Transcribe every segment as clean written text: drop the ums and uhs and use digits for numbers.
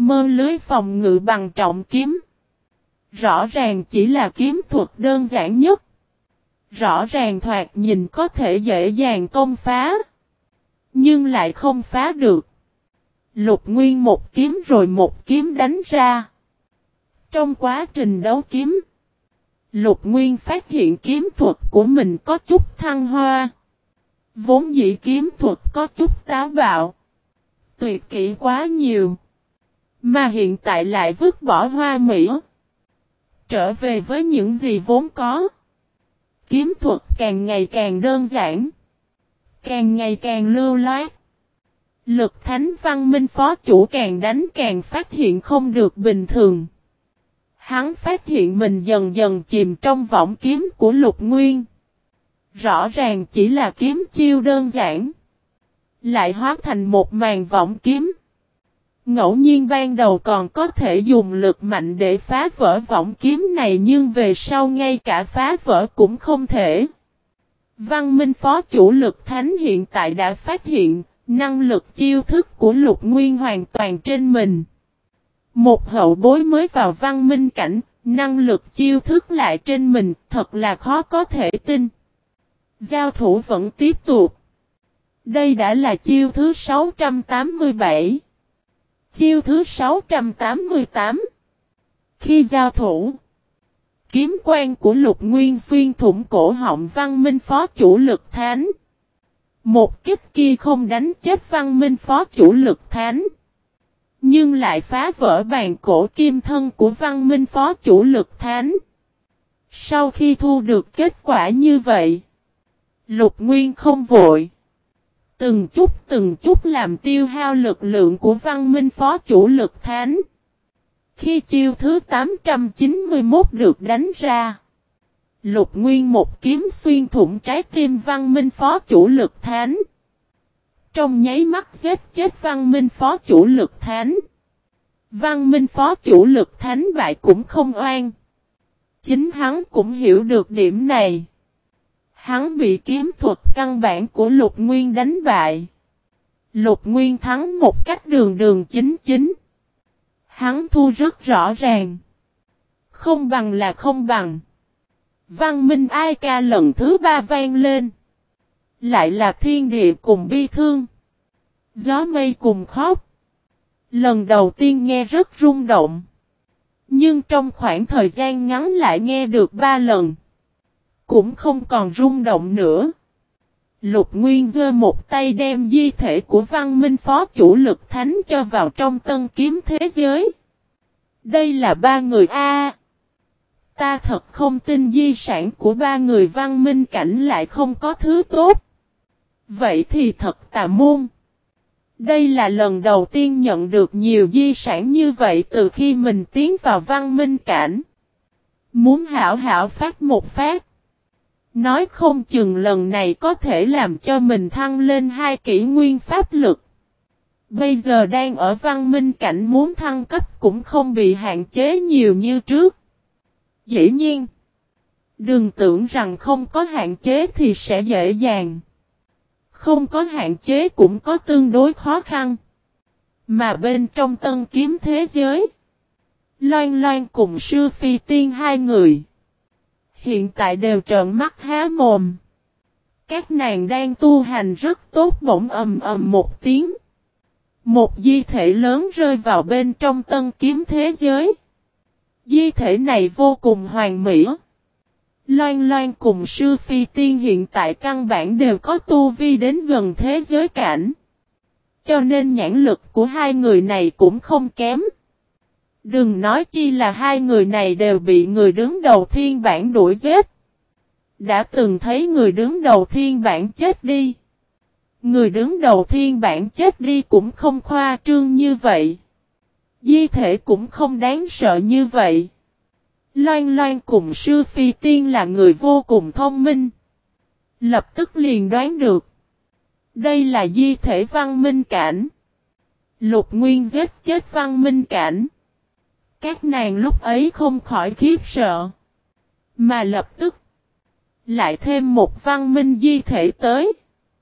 Mơ lưới phòng ngự bằng trọng kiếm. Rõ ràng chỉ là kiếm thuật đơn giản nhất. Rõ ràng thoạt nhìn có thể dễ dàng công phá. Nhưng lại không phá được. Lục Nguyên một kiếm rồi một kiếm đánh ra. Trong quá trình đấu kiếm, Lục Nguyên phát hiện kiếm thuật của mình có chút thăng hoa. Vốn dĩ kiếm thuật có chút táo bạo. Tuyệt kỹ quá nhiều. Mà hiện tại lại vứt bỏ hoa mỹ. Trở về với những gì vốn có. Kiếm thuật càng ngày càng đơn giản. Càng ngày càng lưu loát. Lực Thánh Văn Minh phó chủ càng đánh càng phát hiện không được bình thường. Hắn phát hiện mình dần dần chìm trong võng kiếm của Lục Nguyên. Rõ ràng chỉ là kiếm chiêu đơn giản. Lại hóa thành một màn võng kiếm. Ngẫu nhiên ban đầu còn có thể dùng lực mạnh để phá vỡ võng kiếm này nhưng về sau ngay cả phá vỡ cũng không thể. Văn Minh phó chủ Lực Thánh hiện tại đã phát hiện năng lực chiêu thức của Lục Nguyên hoàn toàn trên mình. Một hậu bối mới vào văn minh cảnh, năng lực chiêu thức lại trên mình, thật là khó có thể tin. Giao thủ vẫn tiếp tục. Đây đã là chiêu thứ 687. Chiêu thứ 688. Khi giao thủ, kiếm quang của Lục Nguyên xuyên thủng cổ họng Văn Minh phó chủ Lực Thánh. Một kích kia không đánh chết Văn Minh phó chủ Lực Thánh, nhưng lại phá vỡ bàn cổ kim thân của Văn Minh phó chủ Lực Thánh. Sau khi thu được kết quả như vậy, Lục Nguyên không vội. Từng chút làm tiêu hao lực lượng của Văn Minh phó chủ Lực Thánh. Khi chiêu thứ 891 được đánh ra, Lục Nguyên một kiếm xuyên thủng trái tim Văn Minh phó chủ Lực Thánh. Trong nháy mắt giết chết Văn Minh phó chủ Lực Thánh. Văn Minh phó chủ Lực Thánh bại cũng không oan. Chính hắn cũng hiểu được điểm này. Hắn bị kiếm thuật căn bản của Lục Nguyên đánh bại. Lục Nguyên thắng một cách đường đường chính chính. Hắn thua rất rõ ràng. Không bằng là không bằng. Văn Minh ai ca lần thứ 3 vang lên. Lại là thiên địa cùng bi thương. Gió mây cùng khóc. Lần đầu tiên nghe rất rung động. Nhưng trong khoảng thời gian ngắn lại nghe được 3 lần. Cũng không còn rung động nữa. Lục Nguyên giơ một tay đem di thể của Văn Minh phó chủ Lực Thánh cho vào trong tân kiếm thế giới. Đây là 3 người A. Ta thật không tin di sản của 3 người văn minh cảnh lại không có thứ tốt. Vậy thì thật tà môn. Đây là lần đầu tiên nhận được nhiều di sản như vậy từ khi mình tiến vào văn minh cảnh. Muốn hảo hảo phát một phát. Nói không chừng lần này có thể làm cho mình thăng lên 2 kỷ nguyên pháp lực. Bây giờ đang ở văn minh cảnh muốn thăng cấp cũng không bị hạn chế nhiều như trước. Dĩ nhiên, đừng tưởng rằng không có hạn chế thì sẽ dễ dàng. Không có hạn chế cũng có tương đối khó khăn. Mà bên trong tân kiếm thế giới, Loan Loan cùng Sư Phi Tiên 2 người hiện tại đều trợn mắt há mồm. Các nàng đang tu hành rất tốt bỗng ầm ầm một tiếng. Một di thể lớn rơi vào bên trong tân kiếm thế giới. Di thể này vô cùng hoàn mỹ. Loan Loan cùng Sư Phi Tiên hiện tại căn bản đều có tu vi đến gần thế giới cảnh. Cho nên nhãn lực của 2 người này cũng không kém. Đừng nói chi là 2 người này đều bị người đứng đầu thiên bản đuổi giết. Đã từng thấy người đứng đầu thiên bản chết đi. Người đứng đầu thiên bản chết đi cũng không khoa trương như vậy. Di thể cũng không đáng sợ như vậy. Loan Loan cùng Sư Phi Tiên là người vô cùng thông minh. Lập tức liền đoán được. Đây là di thể văn minh cảnh. Lục Nguyên giết chết văn minh cảnh. Các nàng lúc ấy không khỏi khiếp sợ. Mà lập tức lại thêm một văn minh di thể tới.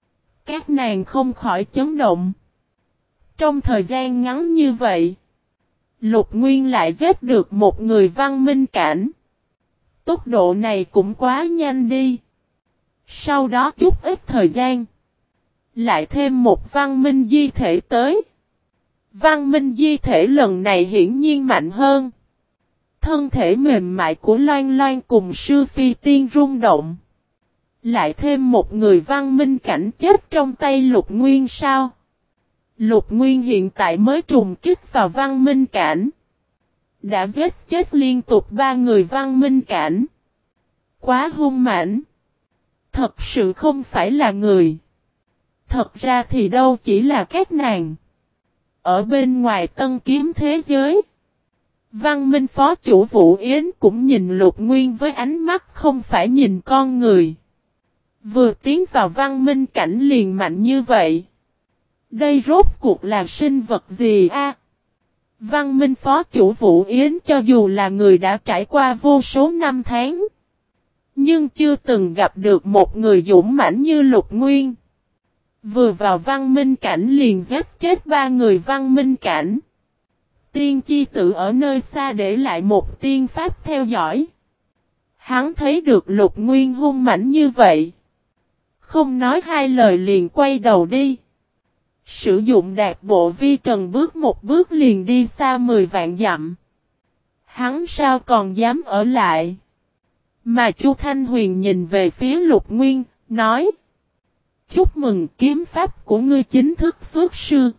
Các nàng không khỏi chấn động. Trong thời gian ngắn như vậy, Lục Nguyên lại giết được một người văn minh cảnh. Tốc độ này cũng quá nhanh đi. Sau đó chút ít thời gian. Lại thêm một văn minh di thể tới. Văn minh di thể lần này hiển nhiên mạnh hơn. Thân thể mềm mại của Loan Loan cùng sư phi tiên rung động. Lại thêm một người văn minh cảnh chết trong tay Lục Nguyên sao? Lục Nguyên hiện tại mới trùng kích vào văn minh cảnh. Đã giết chết liên tục 3 người văn minh cảnh. Quá hung mãnh. Thật sự không phải là người. Thật ra thì đâu chỉ là các nàng. Ở bên ngoài tân kiếm thế giới. Văn minh phó chủ Vũ Yến cũng nhìn Lục Nguyên với ánh mắt không phải nhìn con người. Vừa tiến vào văn minh cảnh liền mạnh như vậy. Đây rốt cuộc là sinh vật gì a? Văn minh phó chủ Vũ Yến cho dù là người đã trải qua vô số năm tháng. Nhưng chưa từng gặp được một người dũng mãnh như Lục Nguyên. Vừa vào văn minh cảnh liền giết chết 3 người văn minh cảnh. Tiên chi tự ở nơi xa để lại một tiên pháp theo dõi. Hắn thấy được Lục Nguyên hung mãnh như vậy. Không nói hai lời liền quay đầu đi. Sử dụng đạp bộ vi trần bước một bước liền đi xa 10 vạn dặm. Hắn sao còn dám ở lại. Mà Chu Thanh Huyền nhìn về phía Lục Nguyên, nói. Chúc mừng kiếm pháp của ngươi chính thức xuất sư.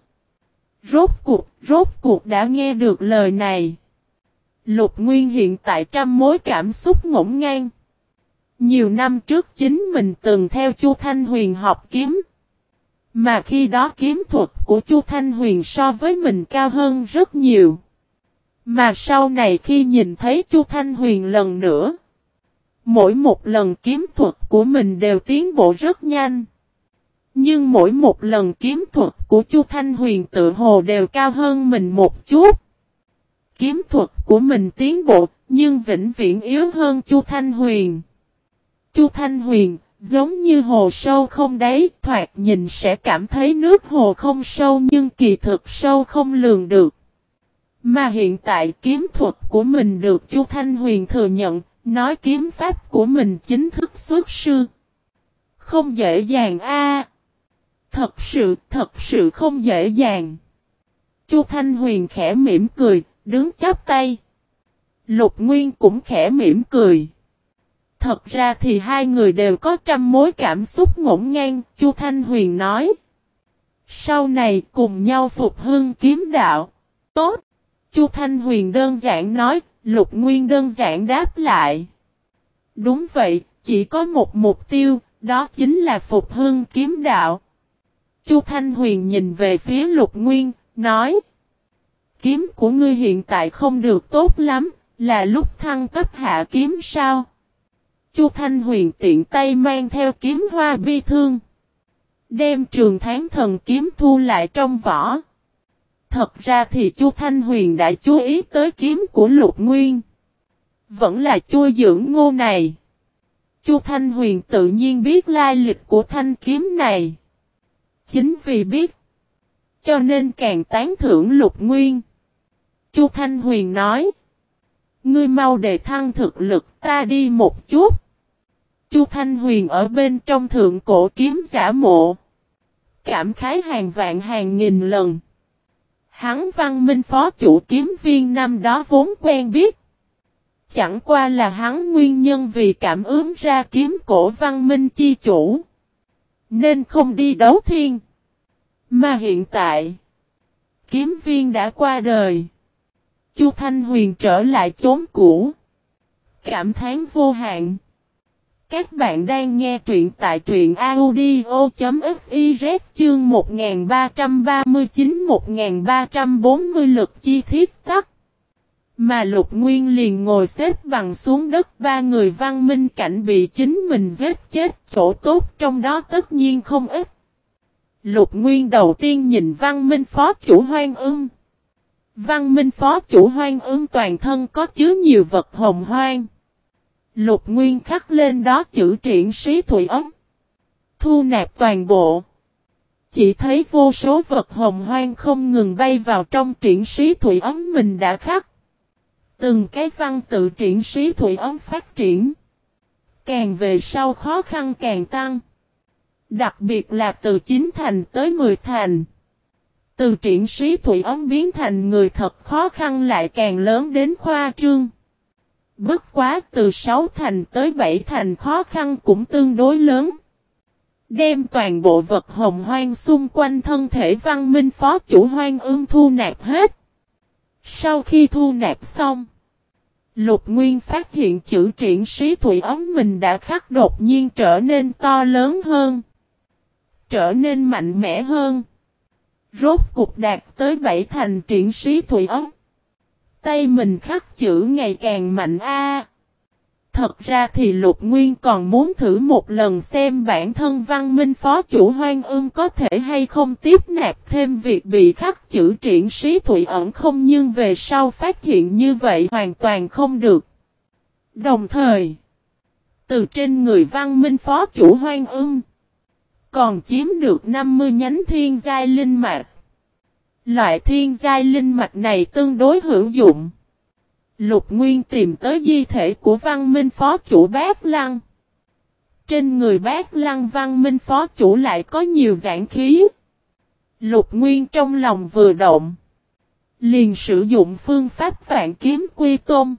Rốt cuộc đã nghe được lời này. Lục Nguyên hiện tại trăm mối cảm xúc ngổn ngang. Nhiều năm trước chính mình từng theo Chu Thanh Huyền học kiếm. Mà khi đó kiếm thuật của Chu Thanh Huyền so với mình cao hơn rất nhiều. Mà sau này khi nhìn thấy Chu Thanh Huyền lần nữa. Mỗi một lần kiếm thuật của mình đều tiến bộ rất nhanh. Nhưng mỗi một lần kiếm thuật của Chu Thanh Huyền tự hồ đều cao hơn mình một chút. Kiếm thuật của mình tiến bộ, nhưng vĩnh viễn yếu hơn Chu Thanh Huyền. Chu Thanh Huyền, giống như hồ sâu không đáy, thoạt nhìn sẽ cảm thấy nước hồ không sâu nhưng kỳ thực sâu không lường được. Mà hiện tại kiếm thuật của mình được Chu Thanh Huyền thừa nhận, nói kiếm pháp của mình chính thức xuất sư. Không dễ dàng a. Thật sự không dễ dàng. Chu Thanh Huyền khẽ mỉm cười, đứng chắp tay. Lục Nguyên cũng khẽ mỉm cười. Thật ra thì hai người đều có trăm mối cảm xúc ngổn ngang, Chu Thanh Huyền nói. Sau này cùng nhau phục hưng kiếm đạo. Tốt. Chu Thanh Huyền đơn giản nói, Lục Nguyên đơn giản đáp lại. Đúng vậy, chỉ có một mục tiêu, đó chính là phục hưng kiếm đạo. Chu Thanh Huyền nhìn về phía Lục Nguyên, nói. Kiếm của ngươi hiện tại không được tốt lắm, là lúc thăng cấp hạ kiếm sao? Chu Thanh Huyền tiện tay mang theo kiếm hoa bi thương. Đem Trường Tháng Thần kiếm thu lại trong vỏ. Thật ra thì Chu Thanh Huyền đã chú ý tới kiếm của Lục Nguyên. Vẫn là chui dưỡng ngô này. Chu Thanh Huyền tự nhiên biết lai lịch của thanh kiếm này. Chính vì biết. Cho nên càng tán thưởng Lục Nguyên. Chu Thanh Huyền nói. Ngươi mau đề thăng thực lực ta đi một chút. Chu Thanh Huyền ở bên trong thượng cổ kiếm giả mộ. Cảm khái hàng vạn hàng nghìn lần. Hắn Văn Minh phó chủ kiếm viên năm đó vốn quen biết. Chẳng qua là hắn nguyên nhân vì cảm ứng ra kiếm cổ Văn Minh chi chủ. Nên không đi đấu thiên. Mà hiện tại. Kiếm viên đã qua đời. Chu Thanh Huyền trở lại chốn cũ. Cảm thán vô hạn. Các bạn đang nghe truyện tại truyện audio.fiz chương 1339-1340 lực chi thiết tắc. Mà Lục Nguyên liền ngồi xếp bằng xuống đất, ba người văn minh cảnh bị chính mình giết chết, chỗ tốt trong đó tất nhiên không ít. Lục Nguyên đầu tiên nhìn văn minh phó chủ Hoang Ưng. Văn minh phó chủ Hoang Ưng toàn thân có chứa nhiều vật hồng hoang. Lục Nguyên khắc lên đó chữ triển sĩ thủy ấm. Thu nạp toàn bộ. Chỉ thấy vô số vật hồng hoang không ngừng bay vào trong triển sĩ thủy ấm mình đã khắc. Từng cái văn tự triển sĩ thủy ấm phát triển. Càng về sau khó khăn càng tăng. Đặc biệt là từ 9 thành tới 10 thành. Từ triển sĩ thủy ấm biến thành người thật khó khăn lại càng lớn đến khoa trương. Bất quá từ 6 thành tới 7 thành khó khăn cũng tương đối lớn. Đem toàn bộ vật hồng hoang xung quanh thân thể văn minh phó chủ Hoang Ưng thu nạp hết. Sau khi thu nạp xong, Lục Nguyên phát hiện chữ triển sĩ thủy ấm mình đã khắc đột nhiên trở nên to lớn hơn. Trở nên mạnh mẽ hơn. Rốt cục đạt tới 7 thành triển sĩ thủy ấm. Tay mình khắc chữ ngày càng mạnh a. Thật ra thì Lục Nguyên còn muốn thử một lần xem bản thân văn minh phó chủ Hoang Ưng có thể hay không tiếp nạp thêm việc bị khắc chữ triển sĩ thủy ẩn không, nhưng về sau phát hiện như vậy hoàn toàn không được. Đồng thời, từ trên người văn minh phó chủ Hoang Ưng còn chiếm được 50 nhánh thiên giai linh mạch. Loại thiên giai linh mạch này tương đối hữu dụng. Lục Nguyên tìm tới di thể của văn minh phó chủ Bát Lăng. Trên người Bát Lăng văn minh phó chủ lại có nhiều giãn khí. Lục Nguyên trong lòng vừa động, liền sử dụng phương pháp Vạn Kiếm Quy Tôn.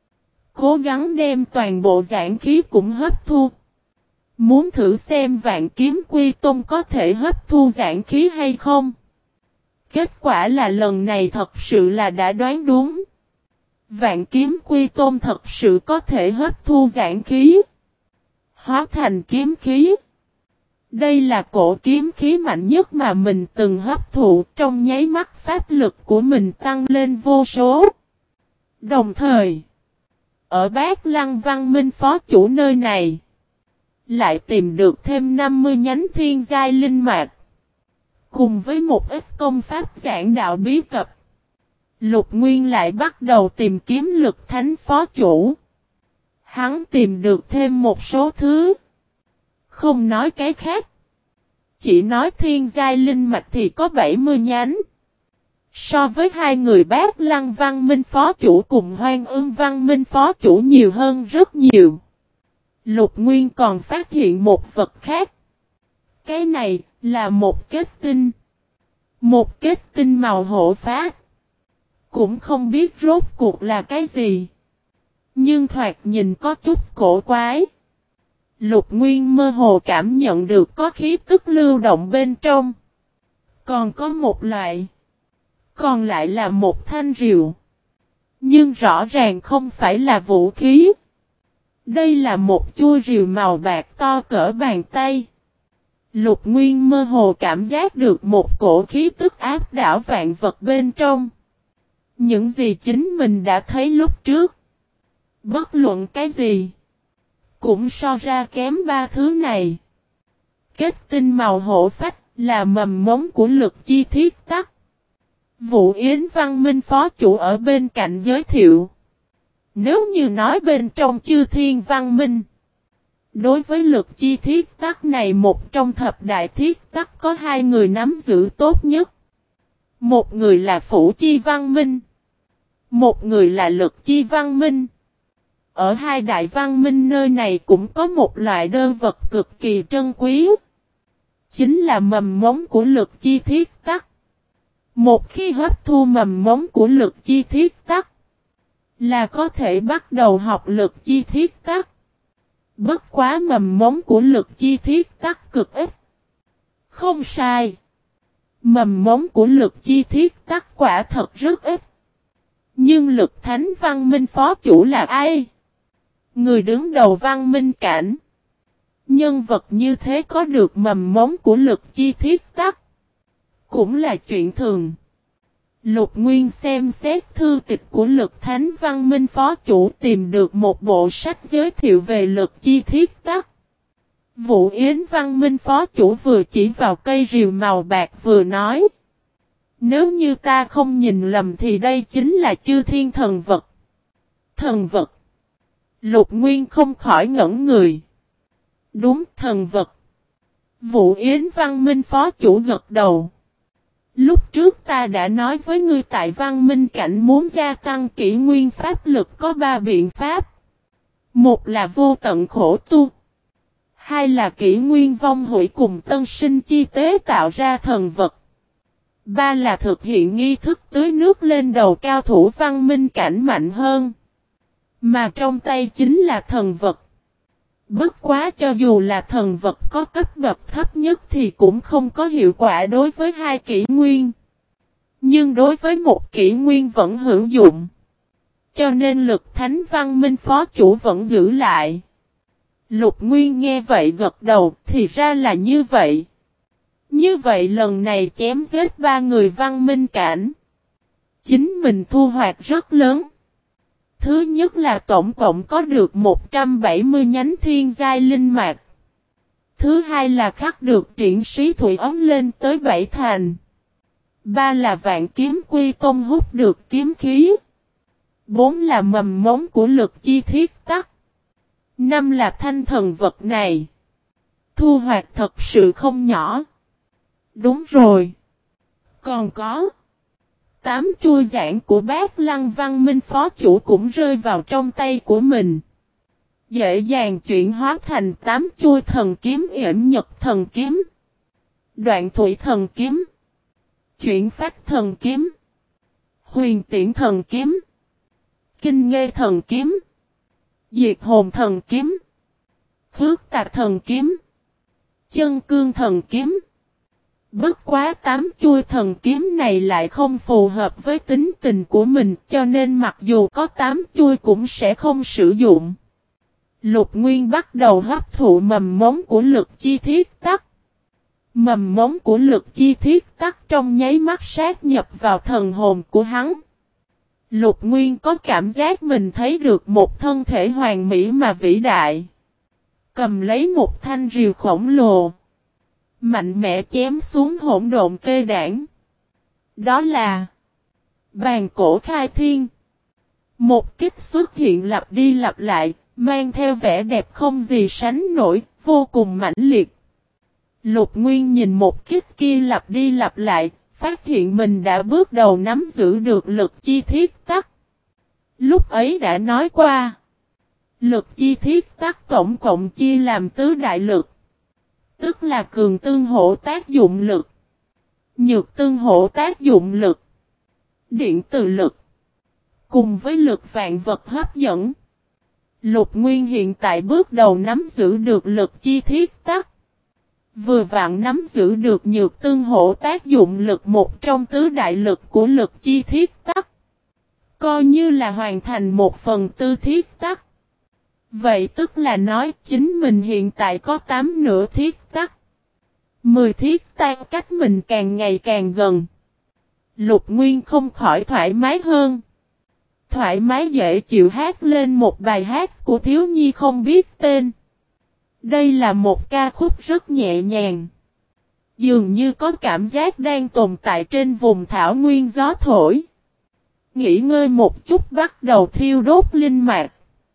Cố gắng đem toàn bộ giãn khí cũng hấp thu. Muốn thử xem Vạn Kiếm Quy Tôn có thể hấp thu giãn khí hay không. Kết quả là lần này thật sự là đã đoán đúng. Vạn Kiếm Quy Tôn thật sự có thể hấp thu giãn khí, hóa thành kiếm khí. Đây là cổ kiếm khí mạnh nhất mà mình từng hấp thụ, trong nháy mắt pháp lực của mình tăng lên vô số. Đồng thời, ở Bát Lăng văn minh phó chủ nơi này, lại tìm được thêm 50 nhánh thiên giai linh mạch. Cùng với một ít công pháp giảng đạo bí cập, Lục Nguyên lại bắt đầu tìm kiếm lực thánh phó chủ. Hắn tìm được thêm một số thứ. Không nói cái khác. Chỉ nói thiên giai linh mạch thì có 70 nhánh. So với hai người Bát Lăng văn minh phó chủ cùng Hoang Ưng văn minh phó chủ nhiều hơn rất nhiều. Lục Nguyên còn phát hiện một vật khác. Cái này là một kết tinh. Một kết tinh màu hổ phát. Cũng không biết rốt cuộc là cái gì. Nhưng thoạt nhìn có chút cổ quái. Lục Nguyên mơ hồ cảm nhận được có khí tức lưu động bên trong. Còn có một loại. Còn lại là một thanh rìu. Nhưng rõ ràng không phải là vũ khí. Đây là một chuôi rìu màu bạc to cỡ bàn tay. Lục Nguyên mơ hồ cảm giác được một cổ khí tức áp đảo vạn vật bên trong. Những gì chính mình đã thấy lúc trước. Bất luận cái gì. Cũng so ra kém ba thứ này. Kết tinh màu hổ phách là mầm mống của lực chi thiết tắc. Vũ Yến văn minh phó chủ ở bên cạnh giới thiệu. Nếu như nói bên trong chư thiên văn minh. Đối với lực chi thiết tắc này, một trong thập đại thiết tắc có hai người nắm giữ tốt nhất. Một người là Phủ Chi Văn Minh. Một người là Lực Chi Văn Minh. Ở hai đại văn minh nơi này cũng có một loại đơn vật cực kỳ trân quý. Chính là mầm mống của lực chi thiết tắc. Một khi hấp thu mầm mống của lực chi thiết tắc, là có thể bắt đầu học lực chi thiết tắc. Bất quá mầm mống của lực chi thiết tắc cực ít. Không sai. Mầm mống của lực chi thiết tắc quả thật rất ít. Nhưng lực thánh văn minh phó chủ là ai? Người đứng đầu văn minh cảnh. Nhân vật như thế có được mầm mống của lực chi thiết tắc. Cũng là chuyện thường. Lục Nguyên xem xét thư tịch của lực thánh văn minh phó chủ, tìm được một bộ sách giới thiệu về lực chi thiết tắc. Vũ Yến văn minh phó chủ vừa chỉ vào cây rìu màu bạc vừa nói. Nếu như ta không nhìn lầm thì đây chính là chư thiên thần vật. Thần vật. Lục Nguyên không khỏi ngẩn người. Đúng, thần vật. Vũ Yến Văn Minh phó chủ gật đầu. Lúc trước ta đã nói với ngươi tại Văn Minh cảnh muốn gia tăng kỷ nguyên pháp lực có 3 biện pháp. Một là vô tận khổ tu. Hai là kỷ nguyên vong hủy cùng tân sinh chi tế tạo ra thần vật. Ba là thực hiện nghi thức tưới nước lên đầu cao thủ Văn Minh cảnh mạnh hơn. Mà trong tay chính là thần vật. Bất quá cho dù là thần vật có cấp bậc thấp nhất thì cũng không có hiệu quả đối với 2 kỷ nguyên. Nhưng đối với một kỷ nguyên vẫn hữu dụng. Cho nên lực thánh Văn Minh phó chủ vẫn giữ lại. Lục Nguyên nghe vậy gật đầu, thì ra là như vậy. Như vậy lần này chém giết 3 người Văn Minh cảnh. Chính mình thu hoạch rất lớn. Thứ nhất là tổng cộng có được 170 nhánh thiên giai linh mạch. Thứ hai là khắc được triển sĩ thủy ấm lên tới 7 thành. Ba là vạn kiếm quy tôn hút được kiếm khí. 4 là mầm mống của lực chi thiết tắc. 5 là thanh thần vật này. Thu hoạch thật sự không nhỏ. Đúng rồi. Còn có 8 chuôi giảng của Bát Lăng Văn Minh phó chủ cũng rơi vào trong tay của mình. Dễ dàng chuyển hóa thành 8 chuôi thần kiếm yểm nhật thần kiếm. Đoạn thủy thần kiếm. Chuyển phát thần kiếm. Huyền tiễn thần kiếm. Kinh nghê thần kiếm. Diệt hồn thần kiếm. Khước tạc thần kiếm. Chân cương thần kiếm. Bất quá 8 chuôi thần kiếm này lại không phù hợp với tính tình của mình cho nên mặc dù có 8 chuôi cũng sẽ không sử dụng. Lục Nguyên bắt đầu hấp thụ mầm mống của lực chi thiết tắc. Mầm mống của lực chi thiết tắc trong nháy mắt sát nhập vào thần hồn của hắn. Lục Nguyên có cảm giác mình thấy được một thân thể hoàn mỹ mà vĩ đại. Cầm lấy một thanh rìu khổng lồ. Mạnh mẽ chém xuống hỗn độn kê đảng. Đó là bàn cổ khai thiên. Một kích xuất hiện lặp đi lặp lại, mang theo vẻ đẹp không gì sánh nổi, vô cùng mãnh liệt. Lục Nguyên nhìn một kích kia lặp đi lặp lại, phát hiện mình đã bước đầu nắm giữ được lực chi thiết tắc. Lúc ấy đã nói qua. Lực chi thiết tắc tổng cộng chia làm tứ đại lực. Tức là cường tương hỗ tác dụng lực. Nhược tương hỗ tác dụng lực. Điện từ lực. Cùng với lực vạn vật hấp dẫn. Lục Nguyên hiện tại bước đầu nắm giữ được lực chi thiết tắc. Vừa vặn nắm giữ được nhược tương hỗ tác dụng lực một trong tứ đại lực của lực chi thiết tắc. Coi như là hoàn thành 1/4 thiết tắc. Vậy tức là nói chính mình hiện tại có 8 nửa thiết tắc. 10 thiết tan cách mình càng ngày càng gần. Lục Nguyên không khỏi thoải mái hơn. Thoải mái dễ chịu hát lên một bài hát của thiếu nhi không biết tên. Đây là một ca khúc rất nhẹ nhàng. Dường như có cảm giác đang tồn tại trên vùng thảo nguyên gió thổi. Nghỉ ngơi một chút bắt đầu thiêu đốt linh mạch.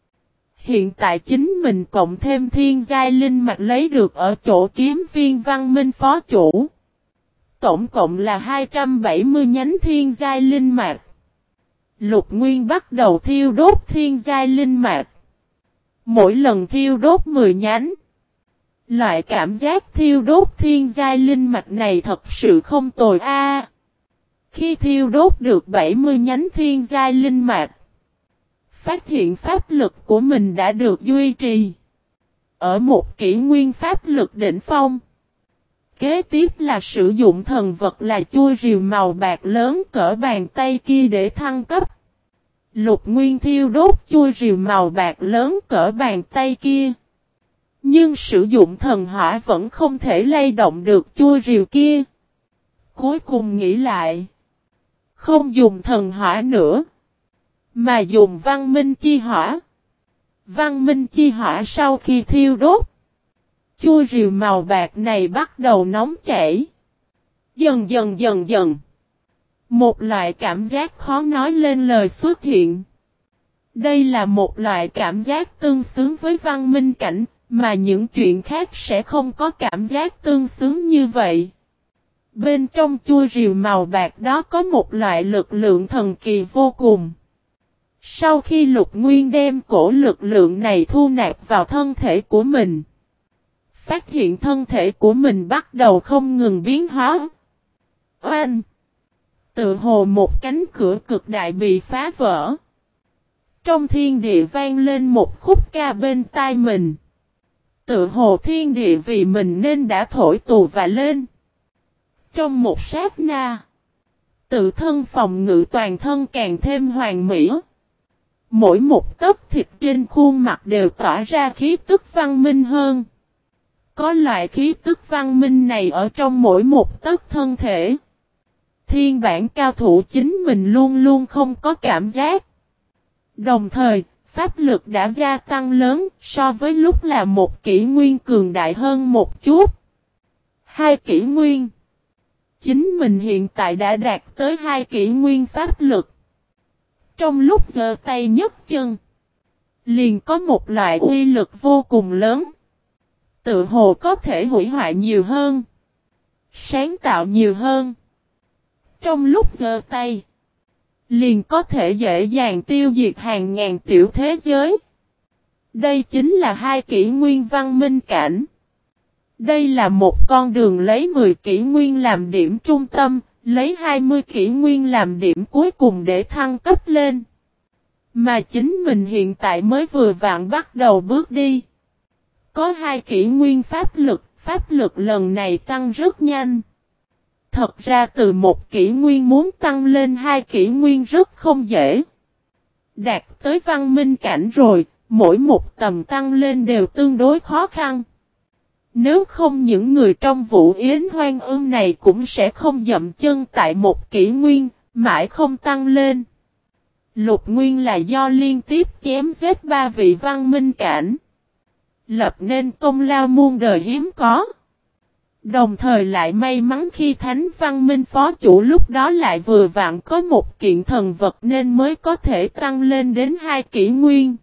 Hiện tại chính mình cộng thêm thiên giai linh mạch lấy được ở chỗ kiếm viên Văn Minh phó chủ. Tổng cộng là 270 nhánh thiên giai linh mạch. Lục Nguyên bắt đầu thiêu đốt thiên giai linh mạch. Mỗi lần thiêu đốt 10 nhánh. Loại cảm giác thiêu đốt thiên giai linh mạch này thật sự không tồi a. Khi thiêu đốt được 70 nhánh thiên giai linh mạch, phát hiện pháp lực của mình đã được duy trì. Ở một kỷ nguyên pháp lực đỉnh phong. Kế tiếp là sử dụng thần vật là chuôi rìu màu bạc lớn cỡ bàn tay kia để thăng cấp. Lục Nguyên thiêu đốt chuôi rìu màu bạc lớn cỡ bàn tay kia. Nhưng sử dụng thần hỏa vẫn không thể lay động được chuôi rìu kia. Cuối cùng nghĩ lại. Không dùng thần hỏa nữa. Mà dùng văn minh chi hỏa. Văn minh chi hỏa sau khi thiêu đốt. Chuôi rìu màu bạc này bắt đầu nóng chảy. Dần dần. Một loại cảm giác khó nói lên lời xuất hiện. Đây là một loại cảm giác tương xứng với văn minh cảnh, Mà những chuyện khác sẽ không có cảm giác tương xứng như vậy. Bên trong chui rìu màu bạc đó có một loại lực lượng thần kỳ vô cùng. Sau khi Lục Nguyên đem cổ lực lượng này thu nạp vào thân thể của mình, phát hiện thân thể của mình bắt đầu không ngừng biến hóa. Oanh! Tự hồ một cánh cửa cực đại bị phá vỡ. Trong thiên địa vang lên một khúc ca bên tai mình. Tự hồ thiên địa vì mình nên đã thổi tù và lên. Trong một sát na, tự thân phòng ngự toàn thân càng thêm hoàn mỹ. Mỗi một tấc thịt trên khuôn mặt đều tỏa ra khí tức văn minh hơn. Có loại khí tức văn minh này ở trong mỗi một tấc thân thể. Thiên bản cao thủ chính mình luôn luôn không có cảm giác. Đồng thời, pháp lực đã gia tăng lớn so với lúc là một kỷ nguyên cường đại hơn một chút. 2 kỷ nguyên. Chính mình hiện tại đã đạt tới 2 kỷ nguyên pháp lực. Trong lúc giơ tay nhấc chân, liền có một loại uy lực vô cùng lớn. Tự hồ có thể hủy hoại nhiều hơn, sáng tạo nhiều hơn. Trong lúc giơ tay, liền có thể dễ dàng tiêu diệt hàng ngàn tiểu thế giới. Đây chính là 2 kỷ nguyên văn minh cảnh. Đây là một con đường lấy 10 kỷ nguyên làm điểm trung tâm, lấy 20 kỷ nguyên làm điểm cuối cùng để thăng cấp lên. Mà chính mình hiện tại mới vừa vặn bắt đầu bước đi. Có 2 kỷ nguyên pháp lực lần này tăng rất nhanh. Thật ra từ một kỷ nguyên muốn tăng lên 2 kỷ nguyên rất không dễ. Đạt tới văn minh cảnh rồi, mỗi một tầm tăng lên đều tương đối khó khăn. Nếu không những người trong vụ yến hoang ương này cũng sẽ không dậm chân tại một kỷ nguyên, mãi không tăng lên. Lục Nguyên là do liên tiếp chém giết 3 vị văn minh cảnh, lập nên công lao muôn đời hiếm có. Đồng thời lại may mắn khi Thánh Văn Minh Phó Chủ lúc đó lại vừa vặn có một kiện thần vật nên mới có thể tăng lên đến 2 kỷ nguyên.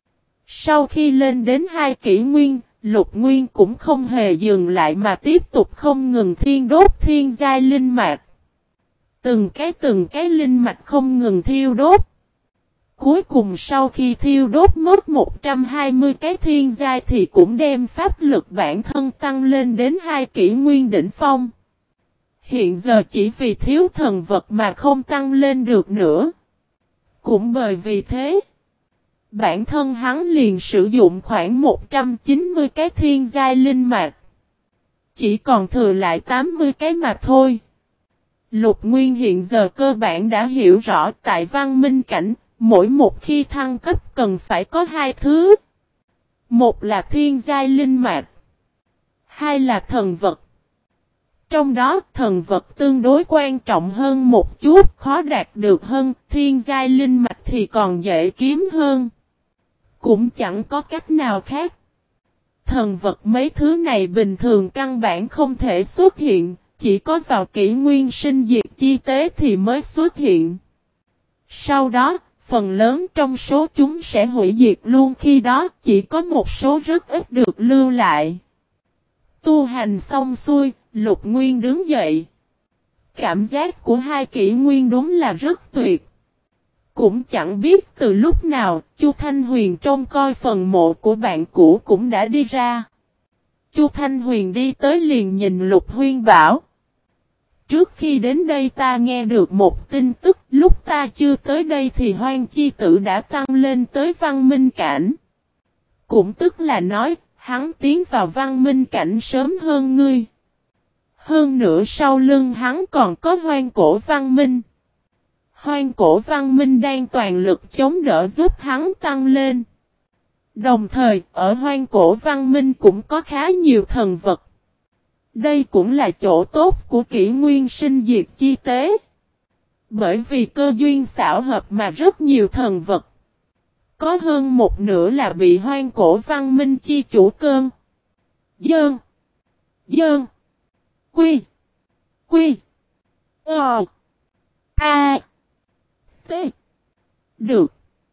Sau khi lên đến 2 kỷ nguyên, Lục Nguyên cũng không hề dừng lại mà tiếp tục không ngừng thiên đốt thiên giai linh mạch. Từng cái linh mạch không ngừng thiêu đốt. Cuối cùng sau khi thiêu đốt mất 120 cái thiên giai thì cũng đem pháp lực bản thân tăng lên đến 2 kỷ nguyên đỉnh phong. Hiện giờ chỉ vì thiếu thần vật mà không tăng lên được nữa. Cũng bởi vì thế, bản thân hắn liền sử dụng khoảng 190 cái thiên giai linh mạch. Chỉ còn thừa lại 80 cái mà thôi. Lục Nguyên hiện giờ cơ bản đã hiểu rõ tại văn minh cảnh, mỗi một khi thăng cấp cần phải có 2 thứ. Một là thiên giai linh mạch, 2 là thần vật. Trong đó thần vật tương đối quan trọng hơn một chút, khó đạt được hơn, thiên giai linh mạch thì còn dễ kiếm hơn. Cũng chẳng có cách nào khác. Thần vật mấy thứ này bình thường căn bản không thể xuất hiện, chỉ có vào kỷ nguyên sinh diệt chi tế thì mới xuất hiện. Sau đó, phần lớn trong số chúng sẽ hủy diệt luôn, khi đó chỉ có một số rất ít được lưu lại. Tu hành xong xuôi, Lục Nguyên đứng dậy. Cảm giác của 2 kỷ nguyên đúng là rất tuyệt. Cũng chẳng biết từ lúc nào, Chu Thanh Huyền trông coi phần mộ của bạn cũ cũng đã đi ra. Chu Thanh Huyền đi tới liền nhìn Lục Huyên bảo: trước khi đến đây ta nghe được một tin tức, lúc ta chưa tới đây thì Hoang Chi Tử đã tăng lên tới văn minh cảnh. Cũng tức là nói, hắn tiến vào văn minh cảnh sớm hơn ngươi. Hơn nữa sau lưng hắn còn có Hoang Cổ Văn Minh. Hoang Cổ Văn Minh đang toàn lực chống đỡ giúp hắn tăng lên. Đồng thời, ở Hoang Cổ Văn Minh cũng có khá nhiều thần vật. Đây cũng là chỗ tốt của kỷ nguyên sinh diệt chi tế. Bởi vì cơ duyên xảo hợp mà rất nhiều thần vật, có hơn một nửa là bị Hoang Cổ Văn Minh chi chủ cơn. Dơn. Dơn. Quy. Quy. Ờ. A. T. Được.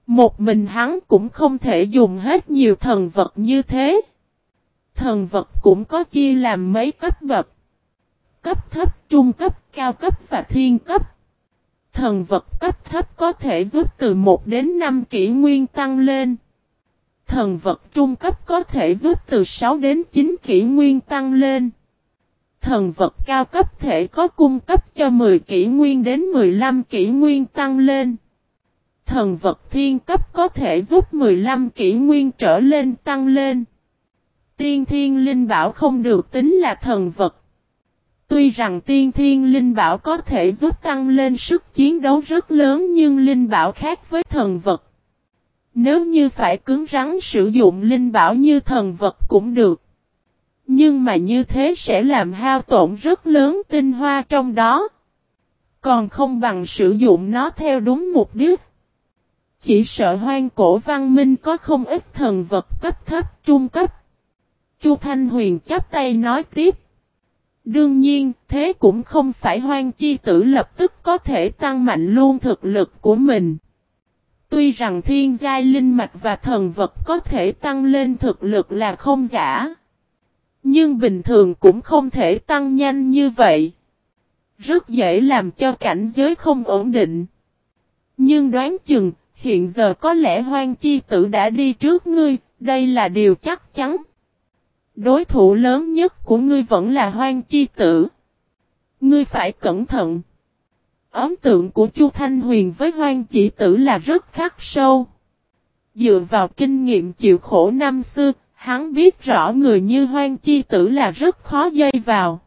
Một mình hắn cũng không thể dùng hết nhiều thần vật như thế. Thần vật cũng có chia làm mấy cấp bậc. Cấp thấp, trung cấp, cao cấp và thiên cấp. Thần vật cấp thấp có thể giúp từ 1 đến 5 kỷ nguyên tăng lên. Thần vật trung cấp có thể giúp từ 6 đến 9 kỷ nguyên tăng lên. Thần vật cao cấp thể có cung cấp cho 10 kỷ nguyên đến 15 kỷ nguyên tăng lên. Thần vật thiên cấp có thể giúp 15 kỷ nguyên trở lên tăng lên. Tiên thiên linh bảo không được tính là thần vật. Tuy rằng tiên thiên linh bảo có thể giúp tăng lên sức chiến đấu rất lớn nhưng linh bảo khác với thần vật. Nếu như phải cứng rắn sử dụng linh bảo như thần vật cũng được. Nhưng mà như thế sẽ làm hao tổn rất lớn tinh hoa trong đó. Còn không bằng sử dụng nó theo đúng mục đích. Chỉ sợ hoang cổ văn minh có không ít thần vật cấp thấp trung cấp. Chu Thanh Huyền chắp tay nói tiếp. Đương nhiên, thế cũng không phải Hoang Chi Tử lập tức có thể tăng mạnh luôn thực lực của mình. Tuy rằng thiên giai linh mạch và thần vật có thể tăng lên thực lực là không giả. Nhưng bình thường cũng không thể tăng nhanh như vậy. Rất dễ làm cho cảnh giới không ổn định. Nhưng đoán chừng, hiện giờ có lẽ Hoang Chi Tử đã đi trước ngươi, đây là điều chắc chắn. Đối thủ lớn nhất của ngươi vẫn là Hoang Chi Tử. Ngươi phải cẩn thận. Ấn tượng của Chu Thanh Huyền với Hoang Chi Tử là rất khắc sâu. Dựa vào kinh nghiệm chịu khổ năm xưa, hắn biết rõ người như Hoang Chi Tử là rất khó dây vào.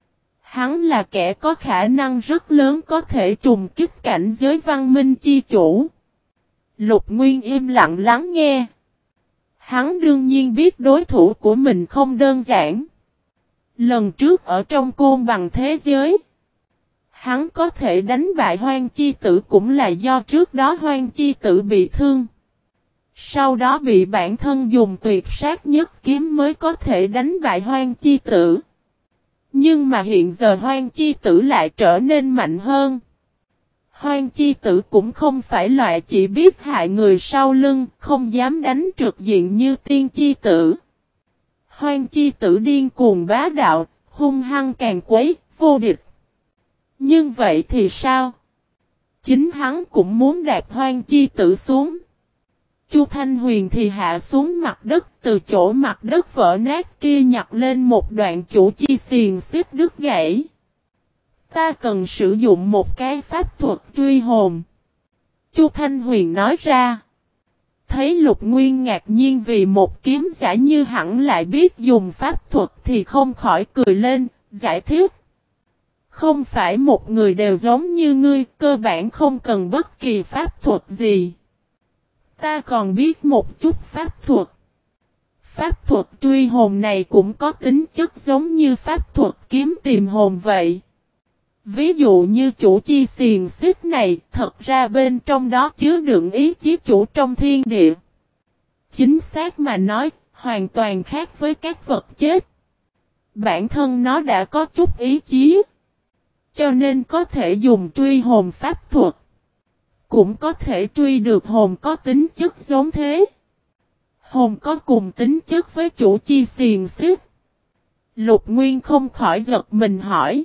Hắn là kẻ có khả năng rất lớn có thể trùng kích cảnh giới văn minh chi chủ. Lục Nguyên im lặng lắng nghe. Hắn đương nhiên biết đối thủ của mình không đơn giản. Lần trước ở trong côn bằng thế giới, hắn có thể đánh bại Hoang Chi Tử cũng là do trước đó Hoang Chi Tử bị thương. Sau đó bị bản thân dùng tuyệt sát nhất kiếm mới có thể đánh bại Hoang Chi Tử. Nhưng mà hiện giờ Hoang Chi Tử lại trở nên mạnh hơn. Hoang Chi Tử cũng không phải loại chỉ biết hại người sau lưng, không dám đánh trực diện như Tiên Chi Tử. Hoang Chi Tử điên cuồng bá đạo, hung hăng càng quấy, vô địch. Nhưng vậy thì sao? Chính hắn cũng muốn đạp Hoang Chi Tử xuống. Chu Thanh Huyền thì hạ xuống mặt đất, từ chỗ mặt đất vỡ nát kia nhặt lên một đoạn chủ chi xiềng xích đứt gãy. Ta cần sử dụng một cái pháp thuật truy hồn. Chu Thanh Huyền nói ra. Thấy Lục Nguyên ngạc nhiên vì một kiếm giả như hẳn lại biết dùng pháp thuật thì không khỏi cười lên, giải thích. Không phải một người đều giống như ngươi, cơ bản không cần bất kỳ pháp thuật gì. Ta còn biết một chút pháp thuật. Pháp thuật truy hồn này cũng có tính chất giống như pháp thuật kiếm tìm hồn vậy. Ví dụ như chủ chi xiềng xích này, thật ra bên trong đó chứa đựng ý chí chủ trong thiên địa. Chính xác mà nói, hoàn toàn khác với các vật chết. Bản thân nó đã có chút ý chí. Cho nên có thể dùng truy hồn pháp thuật. Cũng có thể truy được hồn có tính chất giống thế. Hồn có cùng tính chất với chủ chi xiềng xích. Lục Nguyên không khỏi giật mình hỏi.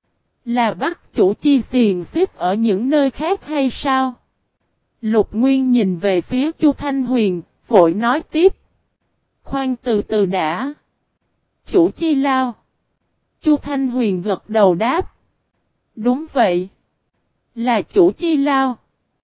Là bắt chủ chi xiềng xích ở những nơi khác hay sao? Lục Nguyên nhìn về phía Chu Thanh Huyền, vội nói tiếp. Khoan từ từ đã. Chủ chi lao. Chu Thanh Huyền gật đầu đáp. Đúng vậy. Là chủ chi lao.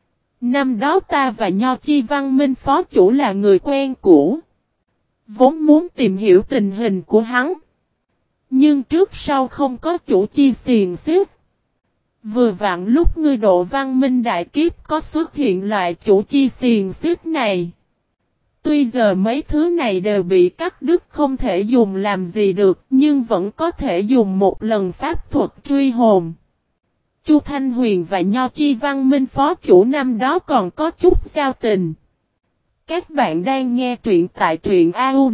Năm đó ta và Nho Chi Văn Minh phó chủ là người quen cũ. Vốn muốn tìm hiểu tình hình của hắn. Nhưng trước sau không có chủ chi xiềng xích. Vừa vặn lúc ngươi độ văn minh đại kiếp có xuất hiện loại chủ chi xiềng xích này. Tuy giờ mấy thứ này đều bị cắt đứt không thể dùng làm gì được, nhưng vẫn có thể dùng một lần pháp thuật truy hồn. Chu Thanh Huyền và Nho Chi Văn Minh phó chủ năm đó còn có chút giao tình. Các bạn đang nghe truyện tại truyện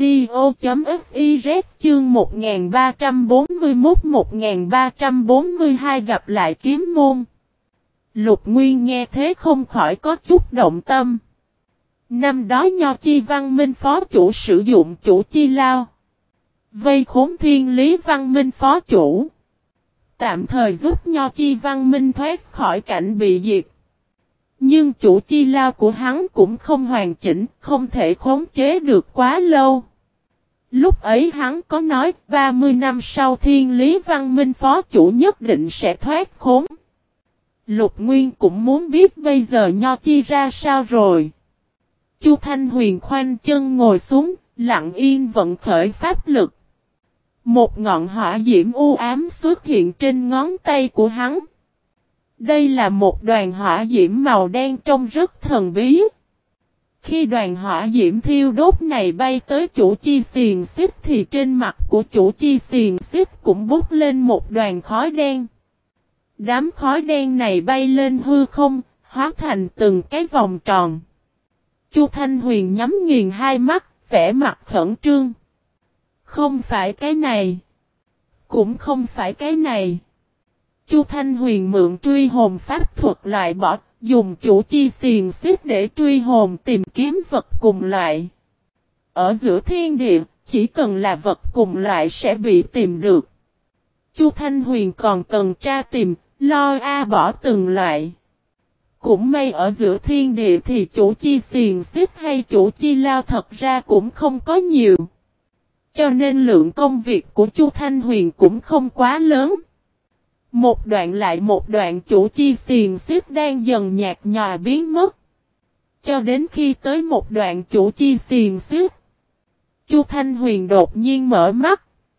audio.fiz chương 1341-1342 gặp lại kiếm môn. Lục Nguyên nghe thế không khỏi có chút động tâm. Năm đó Nho Chi Văn Minh phó chủ sử dụng chủ chi lao, vây khốn Thiên Lý Văn Minh phó chủ, tạm thời giúp Nho Chi Văn Minh thoát khỏi cảnh bị diệt. Nhưng chủ chi lao của hắn cũng không hoàn chỉnh, không thể khống chế được quá lâu. Lúc ấy hắn có nói 30 năm sau Thiên Lý Văn Minh phó chủ nhất định sẽ thoát khốn. Lục Nguyên cũng muốn biết bây giờ Nho Chi ra sao rồi. Chu Thanh Huyền khoanh chân ngồi xuống, lặng yên vận khởi pháp lực. Một ngọn hỏa diễm u ám xuất hiện trên ngón tay của hắn. Đây là một đoàn hỏa diễm màu đen trông rất thần bí. Khi đoàn hỏa diễm thiêu đốt này bay tới chủ chi xiềng xích thì trên mặt của chủ chi xiềng xích cũng bốc lên một đoàn khói đen. Đám khói đen này bay lên hư không, hóa thành từng cái vòng tròn. Chu Thanh Huyền nhắm nghiền hai mắt, vẻ mặt khẩn trương. Không phải cái này. Cũng không phải cái này. Chu Thanh Huyền mượn truy hồn pháp thuật loại bỏ, dùng chủ chi xiềng xích để truy hồn tìm kiếm vật cùng loại. Ở giữa thiên địa, chỉ cần là vật cùng loại sẽ bị tìm được. Chu Thanh Huyền còn cần tra tìm, lo bỏ từng loại. Cũng may ở giữa thiên địa thì chủ chi xiềng xích hay chủ chi lao thật ra cũng không có nhiều. Cho nên lượng công việc của Chu Thanh Huyền cũng không quá lớn. Một đoạn lại một đoạn chủ chi xiềng xích đang dần nhạt nhòa biến mất. Cho đến khi tới một đoạn chủ chi xiềng xích, Chu Thanh Huyền đột nhiên mở mắt.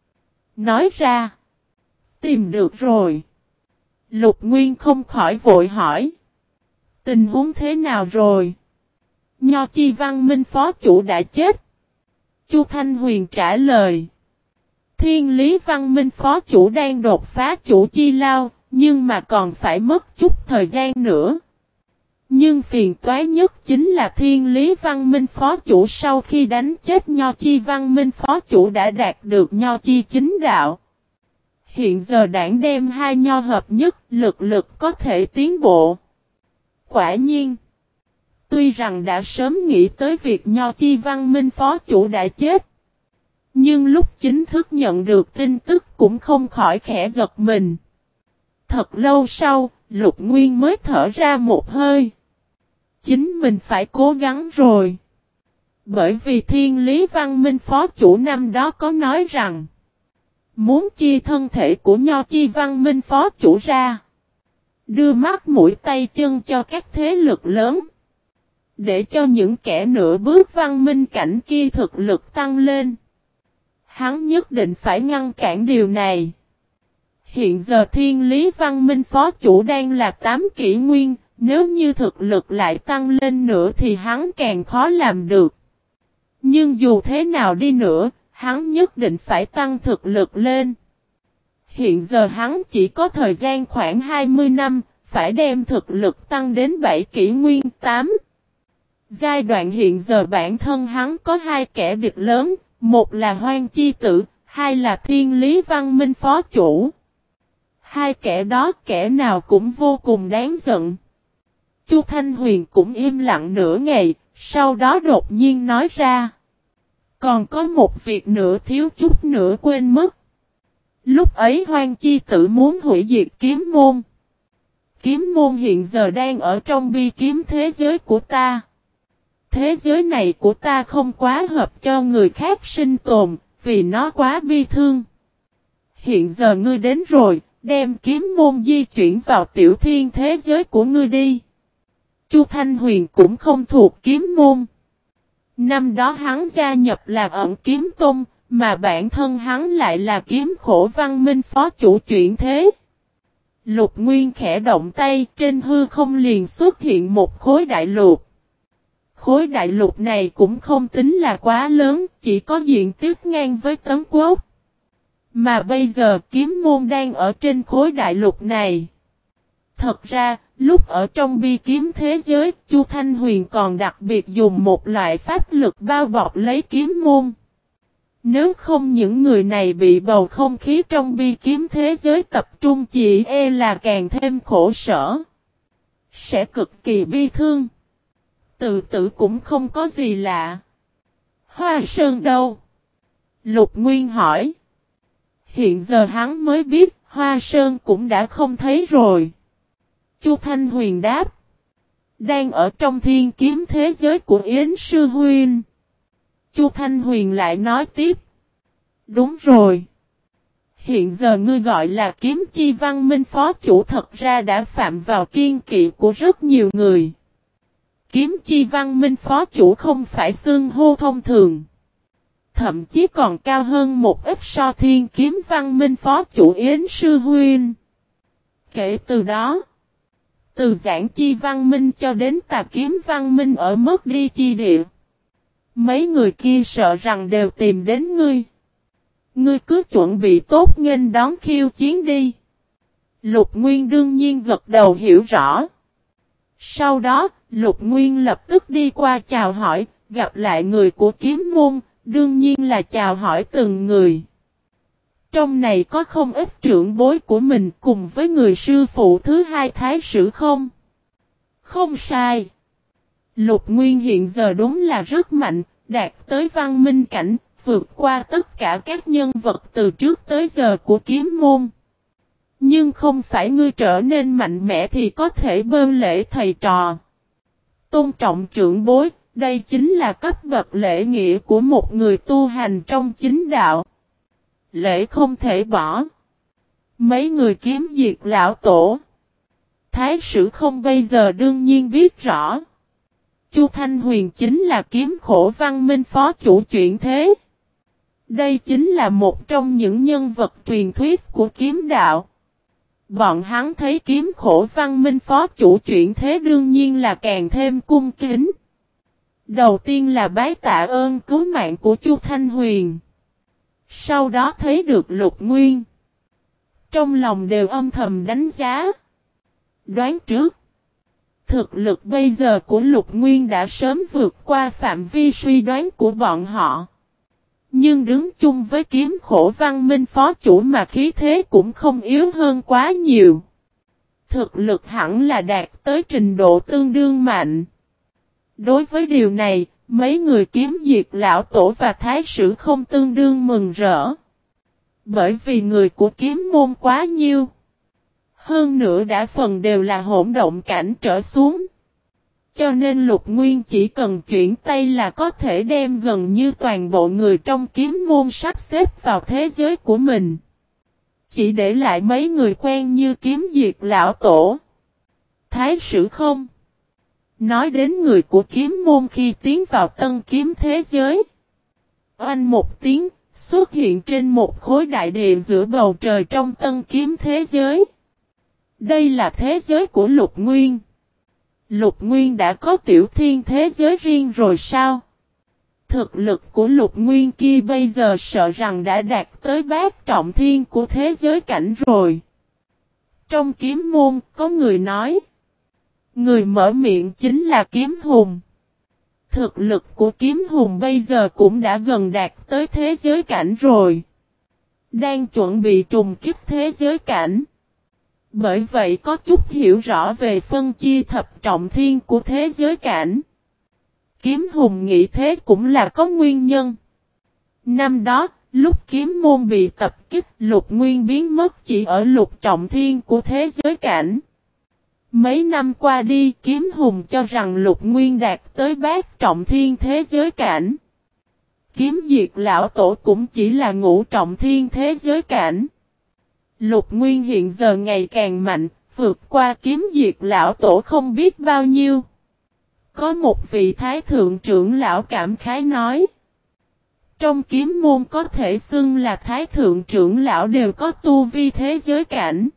Nói ra. Tìm được rồi. Lục Nguyên không khỏi vội hỏi. Tình huống thế nào rồi? Nho Chi Văn Minh phó chủ đã chết. Chu Thanh Huyền trả lời. Thiên Lý Văn Minh phó chủ đang đột phá chủ chi lao, nhưng mà còn phải mất chút thời gian nữa. Nhưng phiền toái nhất chính là Thiên Lý Văn Minh phó chủ sau khi đánh chết Nho Chi Văn Minh phó chủ đã đạt được Nho Chi chính đạo. Hiện giờ đảng đem hai nho hợp nhất, lực có thể tiến bộ. Quả nhiên, tuy rằng đã sớm nghĩ tới việc Nho Chi Văn Minh phó chủ đã chết, nhưng lúc chính thức nhận được tin tức cũng không khỏi khẽ giật mình. Thật lâu sau, Lục Nguyên mới thở ra một hơi. Chính mình phải cố gắng rồi. Bởi vì Thiên Lý Văn Minh phó chủ năm đó có nói rằng, muốn chia thân thể của Nho Chi Văn Minh phó chủ ra, đưa mắt mũi tay chân cho các thế lực lớn, để cho những kẻ nửa bước văn minh cảnh kia thực lực tăng lên. Hắn nhất định phải ngăn cản điều này. Hiện giờ Thiên Lý Văn Minh phó chủ đang là 8 kỷ nguyên, nếu như thực lực lại tăng lên nữa thì hắn càng khó làm được. Nhưng dù thế nào đi nữa, hắn nhất định phải tăng thực lực lên. Hiện giờ hắn chỉ có thời gian khoảng 20 năm, phải đem thực lực tăng đến 7 kỷ nguyên 8. Giai đoạn hiện giờ bản thân hắn có hai kẻ địch lớn, một là Hoang Chi Tử, hai là Thiên Lý Văn Minh phó chủ. Hai kẻ đó kẻ nào cũng vô cùng đáng giận. Chu Thanh Huyền cũng im lặng nửa ngày, sau đó đột nhiên nói ra. Còn có một việc nữa thiếu chút nữa quên mất. Lúc ấy Hoang Chi Tử muốn hủy diệt kiếm môn. Kiếm môn hiện giờ đang ở trong bi kiếm thế giới của ta. Thế giới này của ta không quá hợp cho người khác sinh tồn, vì nó quá bi thương. Hiện giờ ngươi đến rồi, đem kiếm môn di chuyển vào tiểu thiên thế giới của ngươi đi. Chu Thanh Huyền cũng không thuộc kiếm môn. Năm đó hắn gia nhập là Ẩn Kiếm Tông, mà bản thân hắn lại là Kiếm Khổ Văn Minh phó chủ chuyển thế. Lục Nguyên khẽ động tay, trên hư không liền xuất hiện một khối đại lục. Khối đại lục này cũng không tính là quá lớn, chỉ có diện tích ngang với Tấn Quốc. Mà bây giờ kiếm môn đang ở trên khối đại lục này. Thật ra, lúc ở trong bi kiếm thế giới, Chu Thanh Huyền còn đặc biệt dùng một loại pháp lực bao bọc lấy kiếm môn. Nếu không những người này bị bầu không khí trong bi kiếm thế giới tập trung chỉ là càng thêm khổ sở. Sẽ cực kỳ bi thương. Tự tử cũng không có gì lạ. Hoa Sơn đâu? Lục Nguyên hỏi. Hiện giờ hắn mới biết Hoa Sơn cũng đã không thấy rồi. Chu Thanh Huyền đáp. Đang ở trong thiên kiếm thế giới của Yến Sư Huynh. Chu Thanh Huyền lại nói tiếp. Đúng rồi. Hiện giờ ngươi gọi là kiếm chi văn minh phó chủ thật ra đã phạm vào kiêng kỵ của rất nhiều người. Kiếm chi văn minh phó chủ không phải xưng hô thông thường. Thậm chí còn cao hơn một ít so thiên kiếm văn minh phó chủ Yến Sư Huynh. Kể từ đó, từ giảng chi văn minh cho đến tà kiếm văn minh ở mất đi chi địa. Mấy người kia sợ rằng đều tìm đến ngươi. Ngươi cứ chuẩn bị tốt nghênh đón khiêu chiến đi. Lục Nguyên đương nhiên gật đầu hiểu rõ. Sau đó, Lục Nguyên lập tức đi qua chào hỏi, gặp lại người của kiếm môn, đương nhiên là chào hỏi từng người. Trong này có không ít trưởng bối của mình cùng với người sư phụ thứ hai thái sử không? Không sai. Lục Nguyên hiện giờ đúng là rất mạnh, đạt tới văn minh cảnh, vượt qua tất cả các nhân vật từ trước tới giờ của kiếm môn. Nhưng không phải ngươi trở nên mạnh mẽ thì có thể bơn lễ thầy trò. Tôn trọng trưởng bối, đây chính là cấp bậc lễ nghĩa của một người tu hành trong chính đạo. Lễ không thể bỏ. Mấy người kiếm diệt lão tổ. Thái sử không bây giờ đương nhiên biết rõ. Chu Thanh Huyền chính là kiếm khổ văn minh phó chủ chuyển thế. Đây chính là một trong những nhân vật truyền thuyết của kiếm đạo. Bọn hắn thấy kiếm khổ văn minh phó chủ chuyển thế đương nhiên là càng thêm cung kính. Đầu tiên là bái tạ ơn cứu mạng của Chu Thanh Huyền. Sau đó thấy được Lục Nguyên. Trong lòng đều âm thầm đánh giá. Đoán trước. Thực lực bây giờ của Lục Nguyên đã sớm vượt qua phạm vi suy đoán của bọn họ. Nhưng đứng chung với kiếm khổ văn minh phó chủ mà khí thế cũng không yếu hơn quá nhiều. Thực lực hẳn là đạt tới trình độ tương đương mạnh. Đối với điều này, mấy người kiếm diệt lão tổ và thái sử không tương đương mừng rỡ. Bởi vì người của kiếm môn quá nhiều. Hơn nữa đã phần đều là hỗn động cảnh trở xuống. Cho nên Lục Nguyên chỉ cần chuyển tay là có thể đem gần như toàn bộ người trong kiếm môn sắp xếp vào thế giới của mình. Chỉ để lại mấy người quen như kiếm diệt lão tổ. Thái sử không. Nói đến người của kiếm môn khi tiến vào tân kiếm thế giới. Oanh một tiếng, xuất hiện trên một khối đại địa giữa bầu trời trong tân kiếm thế giới. Đây là thế giới của Lục Nguyên. Lục Nguyên đã có tiểu thiên thế giới riêng rồi sao? Thực lực của Lục Nguyên kia bây giờ sợ rằng đã đạt tới bát trọng thiên của thế giới cảnh rồi. Trong kiếm môn có người nói. Người mở miệng chính là kiếm hùng. Thực lực của kiếm hùng bây giờ cũng đã gần đạt tới thế giới cảnh rồi. Đang chuẩn bị trùng kích thế giới cảnh. Bởi vậy có chút hiểu rõ về phân chia thập trọng thiên của thế giới cảnh. Kiếm hùng nghĩ thế cũng là có nguyên nhân. Năm đó, lúc kiếm môn bị tập kích, Lục Nguyên biến mất chỉ ở lục trọng thiên của thế giới cảnh. Mấy năm qua đi, kiếm hùng cho rằng Lục Nguyên đạt tới bát trọng thiên thế giới cảnh. Kiếm diệt lão tổ cũng chỉ là ngũ trọng thiên thế giới cảnh. Lục Nguyên hiện giờ ngày càng mạnh, vượt qua kiếm diệt lão tổ không biết bao nhiêu. Có một vị thái thượng trưởng lão cảm khái nói. Trong kiếm môn có thể xưng là thái thượng trưởng lão đều có tu vi thế giới cảnh.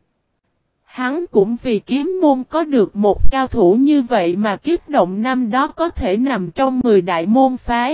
Hắn cũng vì kiếm môn có được một cao thủ như vậy mà kiếp động năm đó có thể nằm trong 10 đại môn phái.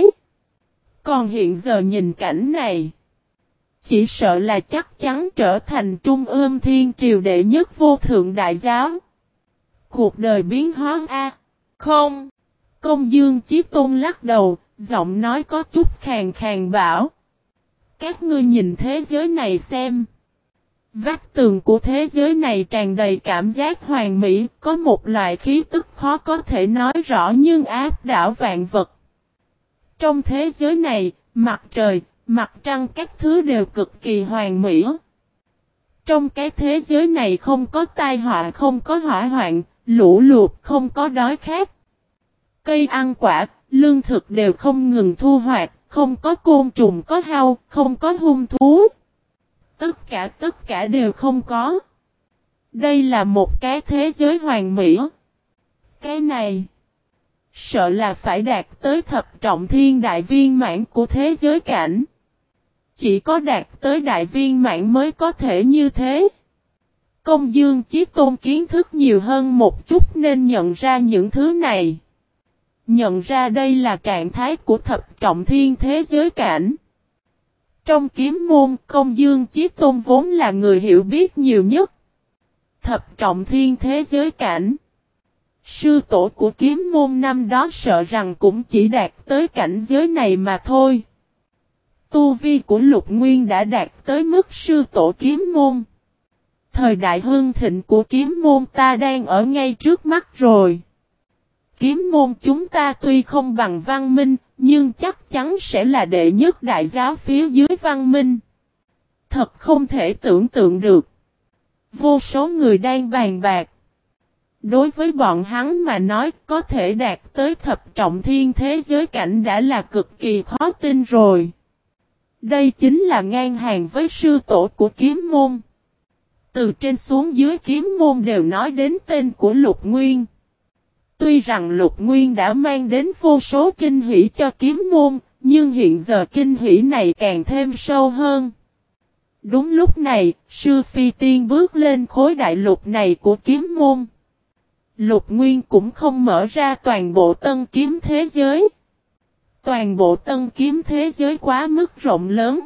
Còn hiện giờ nhìn cảnh này. Chỉ sợ là chắc chắn trở thành trung ương thiên triều đệ nhất vô thượng đại giáo. Cuộc đời biến hóa a. Không. Công Dương Chí Tôn lắc đầu, giọng nói có chút khàn khàn bảo. Các ngươi nhìn thế giới này xem. Vách tường của thế giới này tràn đầy cảm giác hoàn mỹ, có một loại khí tức khó có thể nói rõ nhưng áp đảo vạn vật. Trong thế giới này, mặt trời, mặt trăng các thứ đều cực kỳ hoàn mỹ. Trong cái thế giới này không có tai họa, không có hỏa hoạn, lũ lụt, không có đói khát. Cây ăn quả, lương thực đều không ngừng thu hoạch, không có côn trùng có hao, không có hung thú. Tất cả đều không có. Đây là một cái thế giới hoàn mỹ. Cái này, sợ là phải đạt tới thập trọng thiên đại viên mãn của thế giới cảnh. Chỉ có đạt tới đại viên mãn mới có thể như thế. Công Dương Chí Tôn kiến thức nhiều hơn một chút nên nhận ra những thứ này. Nhận ra đây là trạng thái của thập trọng thiên thế giới cảnh. Trong kiếm môn, Công Dương Chí Tôn vốn là người hiểu biết nhiều nhất. Thập trọng thiên thế giới cảnh. Sư tổ của kiếm môn năm đó sợ rằng cũng chỉ đạt tới cảnh giới này mà thôi. Tu vi của Lục Nguyên đã đạt tới mức sư tổ kiếm môn. Thời đại hưng thịnh của kiếm môn ta đang ở ngay trước mắt rồi. Kiếm môn chúng ta tuy không bằng Văn Minh, nhưng chắc chắn sẽ là đệ nhất đại giáo phía dưới Văn Minh. Thật không thể tưởng tượng được. Vô số người đang bàn bạc. Đối với bọn hắn mà nói có thể đạt tới thập trọng thiên thế giới cảnh đã là cực kỳ khó tin rồi. Đây chính là ngang hàng với sư tổ của kiếm môn. Từ trên xuống dưới kiếm môn đều nói đến tên của Lục Nguyên. Tuy rằng Lục Nguyên đã mang đến vô số kinh hỷ cho kiếm môn, nhưng hiện giờ kinh hỷ này càng thêm sâu hơn. Đúng lúc này, sư Phi Tiên bước lên khối đại lục này của kiếm môn. Lục Nguyên cũng không mở ra toàn bộ tân kiếm thế giới. Toàn bộ tân kiếm thế giới quá mức rộng lớn.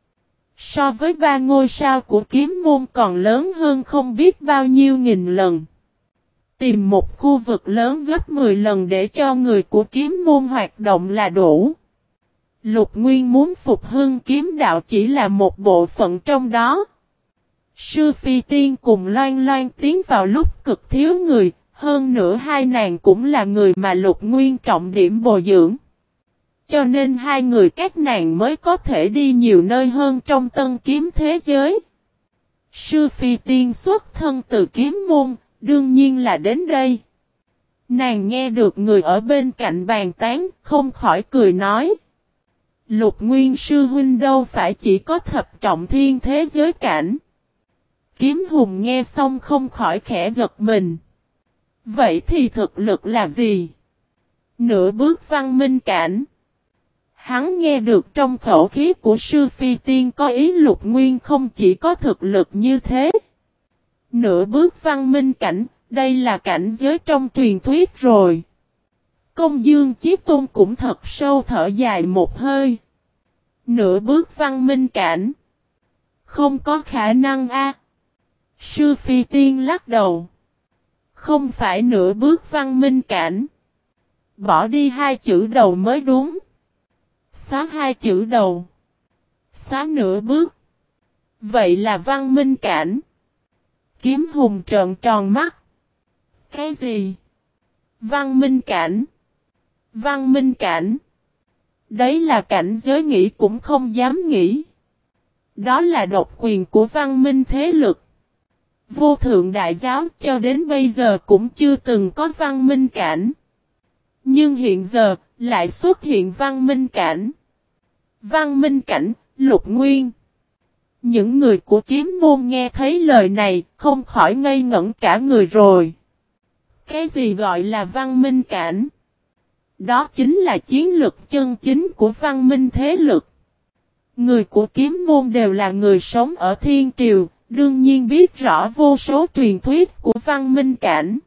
So với ba ngôi sao của kiếm môn còn lớn hơn không biết bao nhiêu nghìn lần. Tìm một khu vực lớn gấp 10 lần để cho người của kiếm môn hoạt động là đủ. Lục Nguyên muốn phục hưng kiếm đạo chỉ là một bộ phận trong đó. Sư Phi Tiên cùng Loan Loan tiến vào lúc cực thiếu người, hơn nữa hai nàng cũng là người mà Lục Nguyên trọng điểm bồi dưỡng. Cho nên hai người các nàng mới có thể đi nhiều nơi hơn trong tân kiếm thế giới. Sư Phi Tiên xuất thân từ kiếm môn, đương nhiên là đến đây. Nàng nghe được người ở bên cạnh bàn tán, không khỏi cười nói. Lục Nguyên sư huynh đâu phải chỉ có thập trọng thiên thế giới cảnh. Kiếm hùng nghe xong không khỏi khẽ giật mình. Vậy thì thực lực là gì? Nửa bước văn minh cảnh. Hắn nghe được trong khẩu khí của sư Phi Tiên có ý Lục Nguyên không chỉ có thực lực như thế. Nửa bước văn minh cảnh, đây là cảnh giới trong truyền thuyết rồi. Công Dương Chí Tôn cũng thật sâu thở dài một hơi. Nửa bước văn minh cảnh. Không có khả năng a. Sư Phi Tiên lắc đầu. Không phải nửa bước văn minh cảnh. Bỏ đi hai chữ đầu mới đúng. Xóa hai chữ đầu. Xóa nửa bước. Vậy là văn minh cảnh. Kiếm hùng trợn tròn mắt. Cái gì? Văn minh cảnh. Văn minh cảnh. Đấy là cảnh giới nghĩ cũng không dám nghĩ. Đó là độc quyền của văn minh thế lực. Vô thượng đại giáo cho đến bây giờ cũng chưa từng có văn minh cảnh. Nhưng hiện giờ lại xuất hiện văn minh cảnh. Văn minh cảnh, Lục Nguyên. Những người của kiếm môn nghe thấy lời này không khỏi ngây ngẩn cả người rồi. Cái gì gọi là văn minh cảnh? Đó chính là chiến lực chân chính của văn minh thế lực. Người của kiếm môn đều là người sống ở thiên triều, đương nhiên biết rõ vô số truyền thuyết của văn minh cảnh.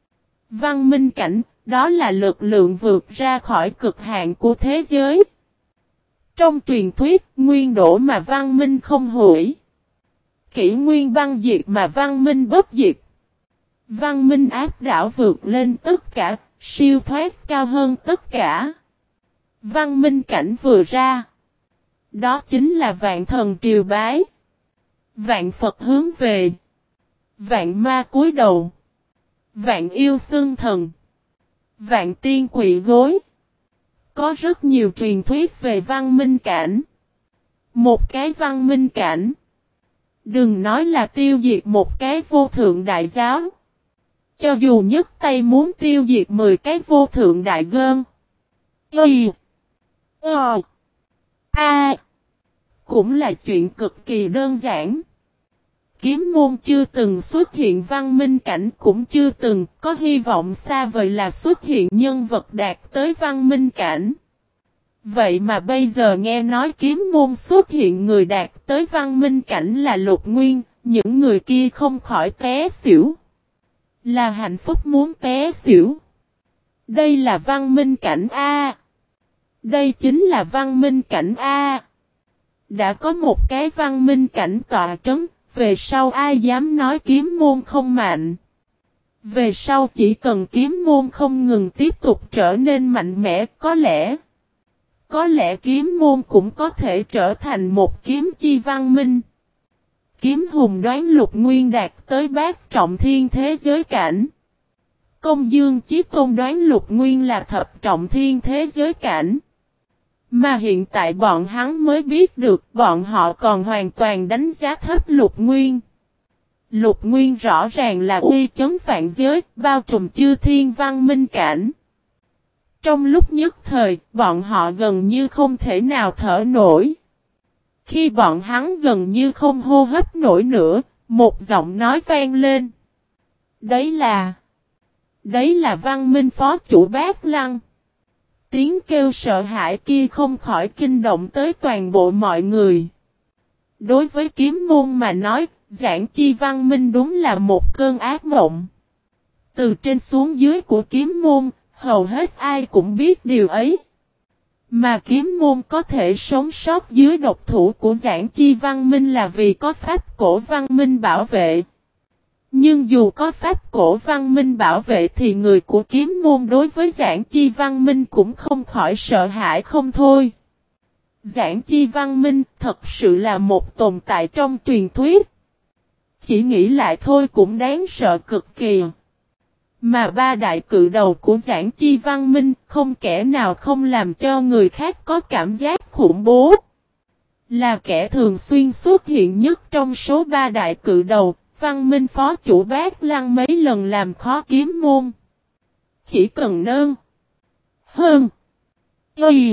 Văn minh cảnh, đó là lực lượng vượt ra khỏi cực hạn của thế giới. Trong truyền thuyết, nguyên đổ mà văn minh không hủy. Kỷ nguyên băng diệt mà văn minh bất diệt. Văn minh áp đảo vượt lên tất cả, siêu thoát cao hơn tất cả. Văn minh cảnh vừa ra. Đó chính là vạn thần triều bái. Vạn Phật hướng về. Vạn ma cúi đầu. Vạn yêu xưng thần. Vạn tiên quỳ gối. Có rất nhiều truyền thuyết về văn minh cảnh. Một cái văn minh cảnh. Đừng nói là tiêu diệt một cái vô thượng đại giáo. Cho dù nhấc tay muốn tiêu diệt 10 cái vô thượng đại gơn. Y. Cũng là chuyện cực kỳ đơn giản. Kiếm môn chưa từng xuất hiện văn minh cảnh, cũng chưa từng có hy vọng xa vời là xuất hiện nhân vật đạt tới văn minh cảnh. Vậy mà bây giờ nghe nói kiếm môn xuất hiện người đạt tới văn minh cảnh là Lục Nguyên, những người kia không khỏi té xỉu. Là hạnh phúc muốn té xỉu. Đây là văn minh cảnh A. Đây chính là văn minh cảnh A. Đã có một cái văn minh cảnh tọa trấn, về sau ai dám nói kiếm môn không mạnh. Về sau chỉ cần kiếm môn không ngừng tiếp tục trở nên mạnh mẽ, có lẽ kiếm môn cũng có thể trở thành một kiếm chi văn minh. Kiếm hùng đoán Lục Nguyên đạt tới bát trọng thiên thế giới cảnh. Công Dương Chí Tôn đoán Lục Nguyên là thập trọng thiên thế giới cảnh. Mà hiện tại bọn hắn mới biết được bọn họ còn hoàn toàn đánh giá thấp Lục Nguyên. Lục Nguyên rõ ràng là uy chấn vạn giới, bao trùm chư thiên văn minh cảnh. Trong lúc nhất thời, bọn họ gần như không thể nào thở nổi. Khi bọn hắn gần như không hô hấp nổi nữa, một giọng nói vang lên. Đấy là văn minh phó chủ Bát Lăng. Tiếng kêu sợ hãi kia không khỏi kinh động tới toàn bộ mọi người. Đối với kiếm môn mà nói, giảng chi văn minh đúng là một cơn ác mộng. Từ trên xuống dưới của kiếm môn, hầu hết ai cũng biết điều ấy. Mà kiếm môn có thể sống sót dưới độc thủ của giảng chi văn minh là vì có pháp cổ văn minh bảo vệ. Nhưng dù có pháp cổ văn minh bảo vệ thì người của kiếm môn đối với giảng chi văn minh cũng không khỏi sợ hãi không thôi. Giảng chi văn minh thật sự là một tồn tại trong truyền thuyết. Chỉ nghĩ lại thôi cũng đáng sợ cực kỳ. Mà ba đại cự đầu của giảng chi văn minh không kẻ nào không làm cho người khác có cảm giác khủng bố. Là kẻ thường xuyên xuất hiện nhất trong số ba đại cự đầu, văn minh phó chủ Bát Lăng mấy lần làm khó kiếm môn. Chỉ cần nơn. Hơn. Y.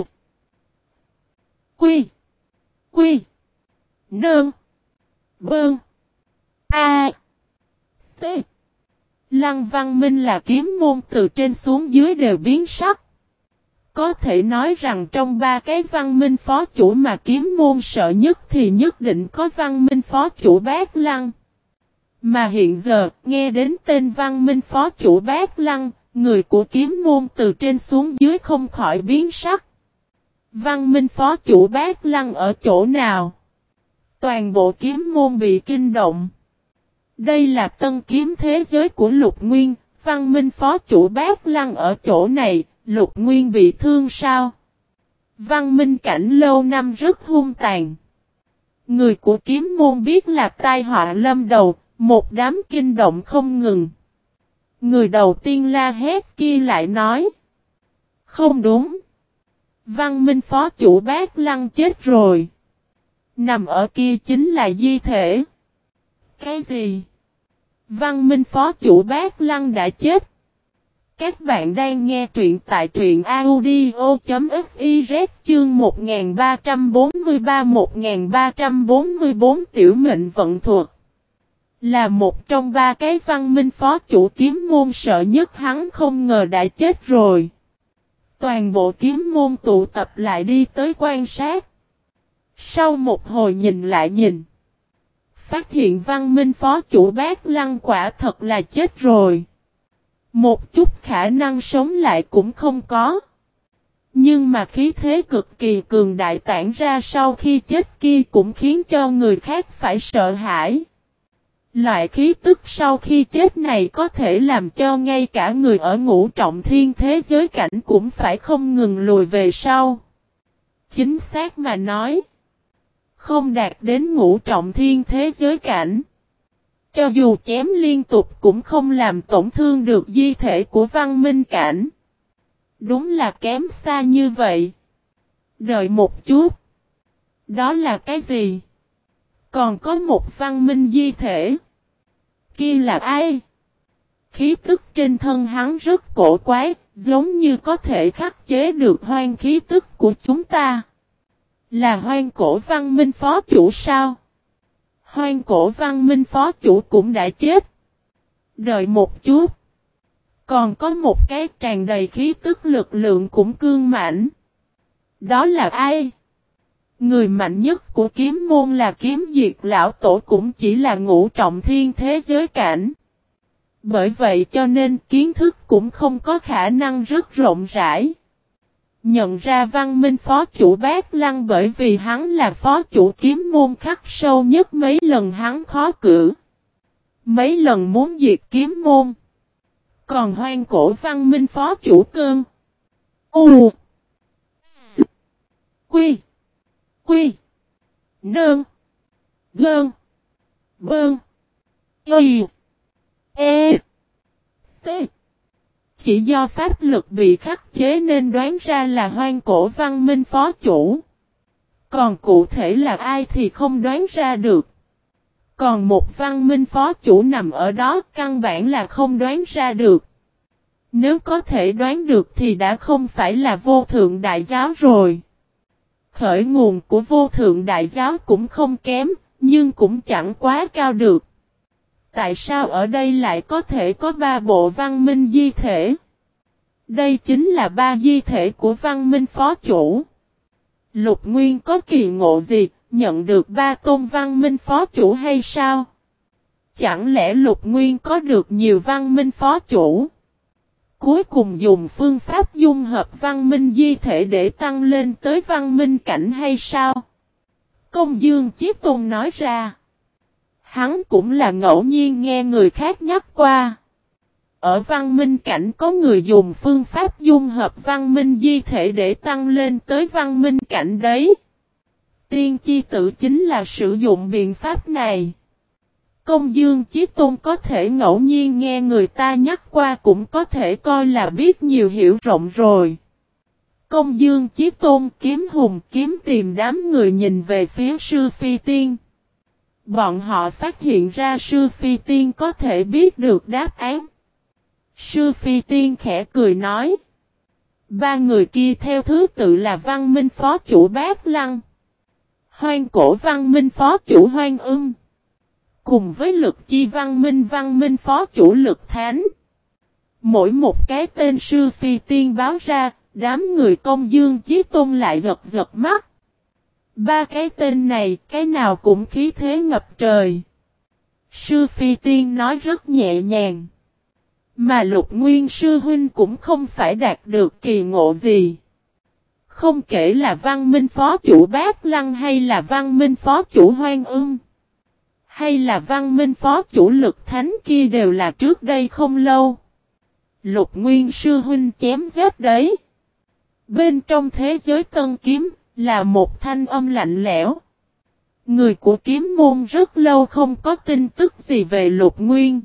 Quy. Quy. Nơn. Bơn. A. T. Lăng văn minh là kiếm môn từ trên xuống dưới đều biến sắc. Có thể nói rằng trong ba cái văn minh phó chủ mà kiếm môn sợ nhất thì nhất định có văn minh phó chủ Bát Lăng. Mà hiện giờ, nghe đến tên văn minh phó chủ Bát Lăng, người của kiếm môn từ trên xuống dưới không khỏi biến sắc. Văn minh phó chủ Bát Lăng ở chỗ nào? Toàn bộ kiếm môn bị kinh động. Đây là tân kiếm thế giới của Lục Nguyên, văn minh phó chủ Bát Lăng ở chỗ này, Lục Nguyên bị thương sao? Văn minh cảnh lâu năm rất hung tàn. Người của kiếm môn biết là tai họa lâm đầu, một đám kinh động không ngừng. Người đầu tiên la hét kia lại nói. Không đúng. Văn minh phó chủ Bát Lăng chết rồi. Nằm ở kia chính là di thể. Cái gì? Văn minh phó chủ Bát Lăng đã chết. Các bạn đang nghe truyện tại truyện audio.fiz chương 1343-1344 tiểu mệnh vận thuật. Là một trong ba cái văn minh phó chủ kiếm môn sợ nhất hắn không ngờ đã chết rồi. Toàn bộ kiếm môn tụ tập lại đi tới quan sát. Sau một hồi nhìn lại nhìn. Phát hiện văn minh phó chủ Bát Lăng quả thật là chết rồi. Một chút khả năng sống lại cũng không có. Nhưng mà khí thế cực kỳ cường đại tản ra sau khi chết kia cũng khiến cho người khác phải sợ hãi. Loại khí tức sau khi chết này có thể làm cho ngay cả người ở ngũ trọng thiên thế giới cảnh cũng phải không ngừng lùi về sau. Chính xác mà nói. không đạt đến ngũ trọng thiên thế giới cảnh. Cho dù chém liên tục cũng không làm tổn thương được di thể của văn minh cảnh. Đúng là kém xa như vậy. Đợi một chút. Đó là cái gì? Còn có một văn minh di thể. Kia là ai? Khí tức trên thân hắn rất cổ quái, giống như có thể khắc chế được hoang khí tức của chúng ta. Là hoang cổ văn minh phó chủ sao? Hoang cổ văn minh phó chủ cũng đã chết. Đợi một chút. Còn có một cái tràn đầy khí tức lực lượng cũng cương mãnh. Đó là ai? Người mạnh nhất của kiếm môn là kiếm diệt lão tổ cũng chỉ là ngũ trọng thiên thế giới cảnh. Bởi vậy cho nên kiến thức cũng không có khả năng rất rộng rãi. Nhận ra văn minh phó chủ Bát Lăng bởi vì hắn là phó chủ kiếm môn khắc sâu nhất mấy lần hắn khó cử. Mấy lần muốn diệt kiếm môn. Còn hoang cổ văn minh phó chủ Cơn. U. S. Quy. Quy. Nơn. Gơn. Bơn. Y. E. T. Chỉ do pháp lực bị khắc chế nên đoán ra là hoang cổ văn minh phó chủ. Còn cụ thể là ai thì không đoán ra được. Còn một văn minh phó chủ nằm ở đó căn bản là không đoán ra được. Nếu có thể đoán được thì đã không phải là vô thượng đại giáo rồi. Khởi nguồn của vô thượng đại giáo cũng không kém, nhưng cũng chẳng quá cao được. Tại sao ở đây lại có thể có 3 bộ văn minh di thể? Đây chính là 3 di thể của văn minh phó chủ. Lục Nguyên có kỳ ngộ gì, nhận được 3 tôn văn minh phó chủ hay sao? Chẳng lẽ Lục Nguyên có được nhiều văn minh phó chủ? Cuối cùng dùng phương pháp dung hợp văn minh di thể để tăng lên tới văn minh cảnh hay sao? Công Dương Chí Tôn nói ra. Hắn cũng là ngẫu nhiên nghe người khác nhắc qua. Ở văn minh cảnh có người dùng phương pháp dung hợp văn minh di thể để tăng lên tới văn minh cảnh đấy. Tiên Chi Tử chính là sử dụng biện pháp này. Công Dương Chí Tôn có thể ngẫu nhiên nghe người ta nhắc qua cũng có thể coi là biết nhiều hiểu rộng rồi. Công Dương Chí Tôn Kiếm Hùng Kiếm tìm đám người nhìn về phía Sư Phi Tiên. Bọn họ phát hiện ra Sư Phi Tiên có thể biết được đáp án. Sư Phi Tiên khẽ cười nói. 3 người kia theo thứ tự là văn minh phó chủ Bát Lăng, hoang cổ văn minh phó chủ Hoang Ưng, cùng với lực chi văn minh phó chủ Lực Thánh. Mỗi một cái tên Sư Phi Tiên báo ra, đám người Công Dương Chí Tôn lại giật giật mắt. 3 cái tên này, cái nào cũng khí thế ngập trời. Sư Phi Tiên nói rất nhẹ nhàng. Mà Lục Nguyên Sư Huynh cũng không phải đạt được kỳ ngộ gì. Không kể là văn minh phó chủ Bát Lăng hay là văn minh phó chủ Hoang Ưng, hay là văn minh phó chủ Lực Thánh kia đều là trước đây không lâu. Lục Nguyên Sư Huynh chém giết đấy. Bên trong thế giới tân kiếm là một thanh âm lạnh lẽo. Người của kiếm môn rất lâu không có tin tức gì về Lục Nguyên.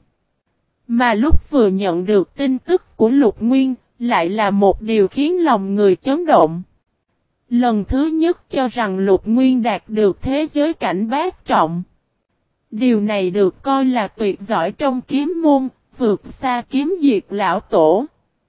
Mà lúc vừa nhận được tin tức của Lục Nguyên, lại là một điều khiến lòng người chấn động. Lần thứ nhất cho rằng Lục Nguyên đạt được thế giới cảnh bát trọng. Điều này được coi là tuyệt giỏi trong kiếm môn, vượt xa kiếm diệt lão tổ.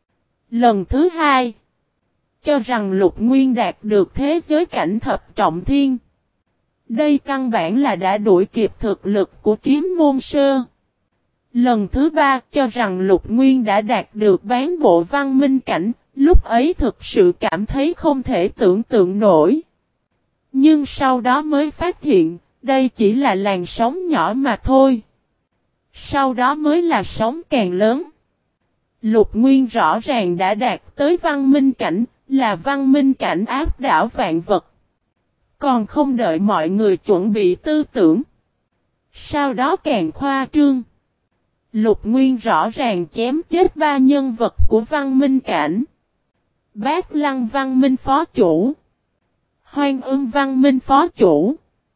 Lần thứ hai, cho rằng Lục Nguyên đạt được thế giới cảnh thập trọng thiên. Đây căn bản là đã đuổi kịp thực lực của kiếm môn sơ. Lần thứ ba cho rằng Lục Nguyên đã đạt được bán bộ văn minh cảnh, lúc ấy thực sự cảm thấy không thể tưởng tượng nổi. Nhưng sau đó mới phát hiện, đây chỉ là làn sóng nhỏ mà thôi. Sau đó mới là sóng càng lớn. Lục Nguyên rõ ràng đã đạt tới văn minh cảnh, là văn minh cảnh áp đảo vạn vật. Còn không đợi mọi người chuẩn bị tư tưởng. Sau đó càng khoa trương. Lục Nguyên rõ ràng chém chết 3 nhân vật của văn minh cảnh. Bát Lăng văn minh phó chủ, Hoang Ưng văn minh phó chủ,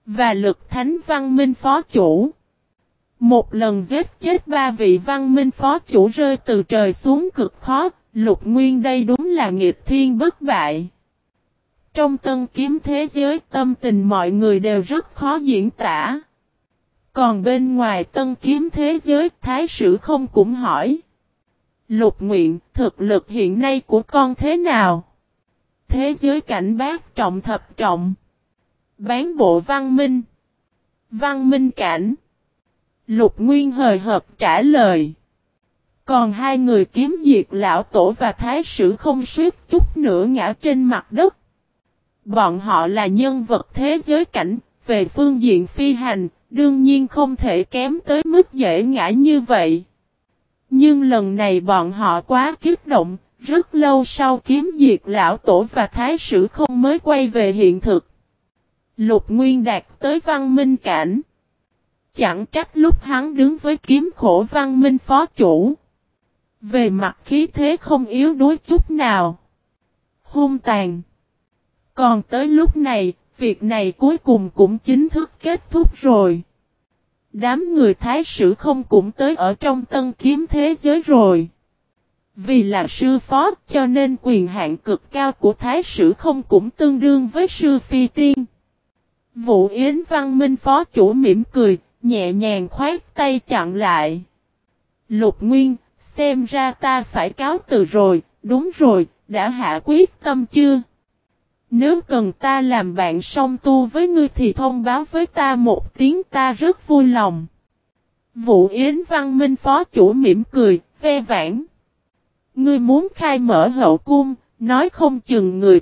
và Lực Thánh Văn Minh Phó Chủ. Một lần giết chết 3 vị Văn Minh Phó Chủ rơi từ trời xuống cực khó, Lục Nguyên đây đúng là nghịch thiên bất bại. Trong tân kiếm thế giới tâm tình mọi người đều rất khó diễn tả. Còn bên ngoài tân kiếm thế giới Thái Sử Không cũng hỏi. Lục Nguyện, thực lực hiện nay của con thế nào? Thế giới cảnh bát trọng thập trọng. Bán bộ văn minh. Văn minh cảnh. Lục Nguyên hời hợt trả lời. Còn hai người kiếm diệt lão tổ và Thái Sử Không suýt chút nữa ngã trên mặt đất. Bọn họ là nhân vật thế giới cảnh, về phương diện phi hành, đương nhiên không thể kém tới mức dễ ngã như vậy. Nhưng lần này bọn họ quá kích động, rất lâu sau kiếm diệt lão tổ và Thái Sử Không mới quay về hiện thực. Lục Nguyên đạt tới văn minh cảnh. Chẳng trách lúc hắn đứng với kiếm khổ văn minh phó chủ. Về mặt khí thế không yếu đuối chút nào. Hung tàn. Còn tới lúc này, việc này cuối cùng cũng chính thức kết thúc rồi. Đám người Thái Sử Không cũng tới ở trong tân kiếm thế giới rồi. Vì là sư phó cho nên quyền hạn cực cao của Thái Sử Không cũng tương đương với sư phi tiên. Vũ Yến Văn Minh phó chủ mỉm cười, nhẹ nhàng khoát tay chặn lại. Lục Nguyên, xem ra ta phải cáo từ rồi, đúng rồi, đã hạ quyết tâm chưa? Nếu cần ta làm bạn song tu với ngươi thì thông báo với ta một tiếng, ta rất vui lòng. Vũ Yến Văn Minh phó chủ mỉm cười, ve vãn. Ngươi muốn khai mở hậu cung, nói không chừng người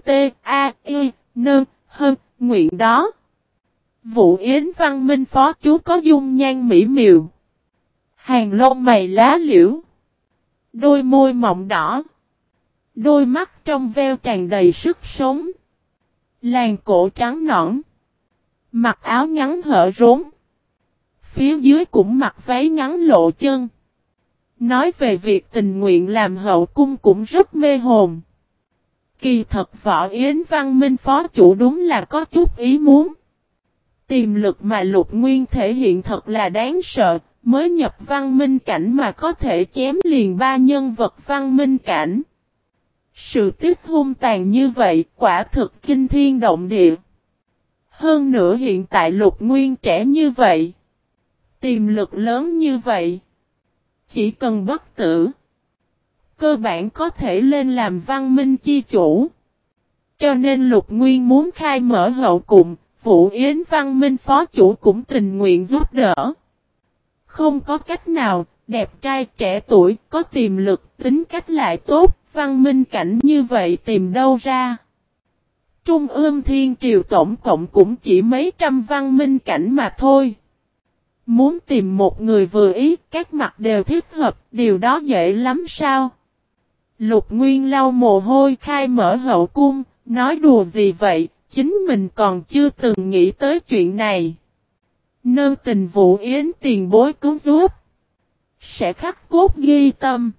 nguyện đó. Vũ Yến Văn Minh phó chú có dung nhan mỹ miều. Hàng lông mày lá liễu. Đôi môi mọng đỏ. Đôi mắt trong veo tràn đầy sức sống. Làn cổ trắng nõn. Mặc áo ngắn hở rốn. Phía dưới cũng mặc váy ngắn lộ chân. Nói về việc tình nguyện làm hậu cung cũng rất mê hồn. Kỳ thật Võ Yến Văn Minh phó chủ đúng là có chút ý muốn. Tiềm lực mà Lục Nguyên thể hiện thật là đáng sợ, mới nhập văn minh cảnh mà có thể chém liền 3 nhân vật văn minh cảnh. Sự tích hung tàn như vậy quả thực kinh thiên động địa. Hơn nữa hiện tại Lục Nguyên trẻ như vậy. Tiềm lực lớn như vậy. Chỉ cần bất tử. Cơ bản có thể lên làm văn minh chi chủ. Cho nên Lục Nguyên muốn khai mở hậu cung, Vũ Yến Văn Minh phó chủ cũng tình nguyện giúp đỡ. Không có cách nào, đẹp trai trẻ tuổi, có tiềm lực, tính cách lại tốt, văn minh cảnh như vậy tìm đâu ra. Trung ương Thiên Triều tổng cộng cũng chỉ mấy trăm văn minh cảnh mà thôi. Muốn tìm một người vừa ý, các mặt đều thích hợp, điều đó dễ lắm sao? Lục Nguyên lau mồ hôi khai mở hậu cung, nói đùa gì vậy, chính mình còn chưa từng nghĩ tới chuyện này. Nơ tình Vũ Yến tiền bối cứu giúp. Sẽ khắc cốt ghi tâm.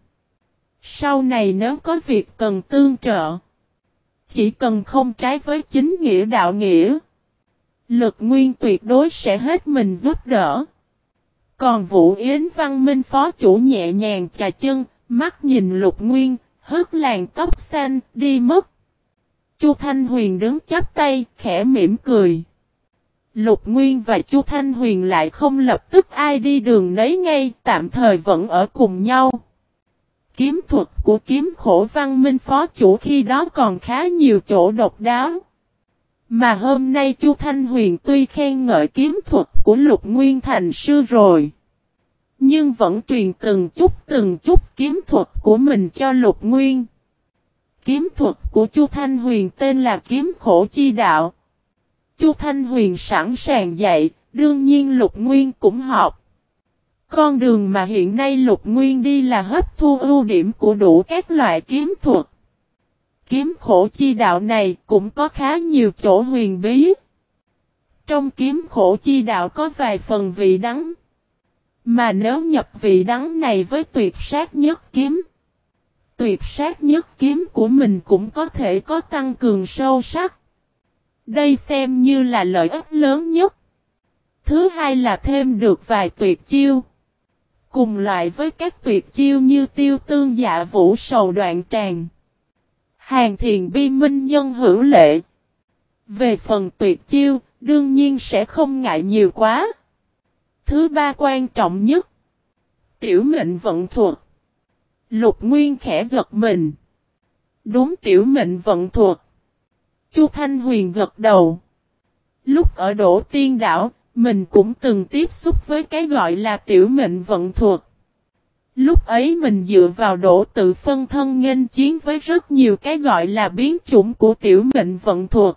Sau này nếu có việc cần tương trợ. Chỉ cần không trái với chính nghĩa đạo nghĩa. Lực Nguyên tuyệt đối sẽ hết mình giúp đỡ. Còn Vũ Yến Văn Minh phó chủ nhẹ nhàng chà chân, mắt nhìn Lục Nguyên, hớt làn tóc xanh, đi mất. Chu Thanh Huyền đứng chắp tay, khẽ mỉm cười. Lục Nguyên và Chu Thanh Huyền lại không lập tức ai đi đường nấy ngay, tạm thời vẫn ở cùng nhau. Kiếm thuật của kiếm khổ Văn Minh phó chủ khi đó còn khá nhiều chỗ độc đáo. Mà hôm nay Chu Thanh Huyền tuy khen ngợi kiếm thuật của Lục Nguyên thành sư rồi. Nhưng vẫn truyền từng chút kiếm thuật của mình cho Lục Nguyên. Kiếm thuật của Chu Thanh Huyền tên là kiếm khổ chi đạo. Chu Thanh Huyền sẵn sàng dạy, đương nhiên Lục Nguyên cũng học. Con đường mà hiện nay Lục Nguyên đi là hấp thu ưu điểm của đủ các loại kiếm thuật. Kiếm khổ chi đạo này cũng có khá nhiều chỗ huyền bí. Trong kiếm khổ chi đạo có vài phần vị đắng. Mà nếu nhập vị đắng này với tuyệt sát nhất kiếm. Tuyệt sát nhất kiếm của mình cũng có thể có tăng cường sâu sắc. Đây xem như là lợi ích lớn nhất. thứ hai là thêm được vài tuyệt chiêu. Cùng loại với các tuyệt chiêu như tiêu tương dạ vũ sầu đoạn tràng. Hàn thiền bi minh nhân hữu lệ. Về phần tuyệt chiêu, đương nhiên sẽ không ngại nhiều quá. Thứ ba quan trọng nhất. Tiểu mệnh vận thuật. Lục Nguyên khẽ giật mình. Đúng tiểu mệnh vận thuật. Chu Thanh Huyền gật đầu. Lúc ở Đỗ Tiên Đảo, mình cũng từng tiếp xúc với cái gọi là tiểu mệnh vận thuật. Lúc ấy mình dựa vào Đỗ tự phân thân nghênh chiến với rất nhiều cái gọi là biến chủng của tiểu mệnh vận thuật.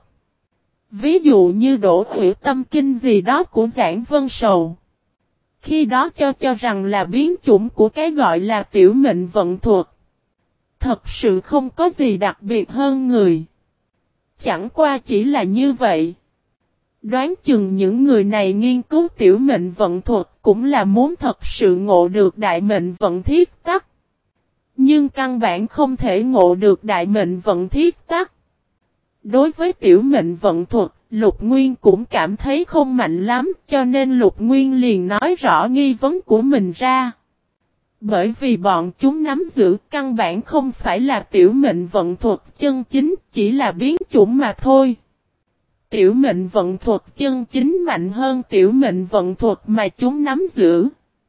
Ví dụ như Đỗ Hữu Tâm Kinh gì đó của Giảng Vân Sầu. Khi đó cho rằng là biến chủng của cái gọi là tiểu mệnh vận thuật. Thật sự không có gì đặc biệt hơn người. Chẳng qua chỉ là như vậy. Đoán chừng những người này nghiên cứu tiểu mệnh vận thuật cũng là muốn thật sự ngộ được đại mệnh vận thiết tắc. Nhưng căn bản không thể ngộ được đại mệnh vận thiết tắc. Đối với tiểu mệnh vận thuật, Lục Nguyên cũng cảm thấy không mạnh lắm, cho nên Lục Nguyên liền nói rõ nghi vấn của mình ra. Bởi vì bọn chúng nắm giữ căn bản không phải là tiểu mệnh vận thuật chân chính, chỉ là biến chủng mà thôi. Tiểu mệnh vận thuật chân chính mạnh hơn tiểu mệnh vận thuật mà chúng nắm giữ.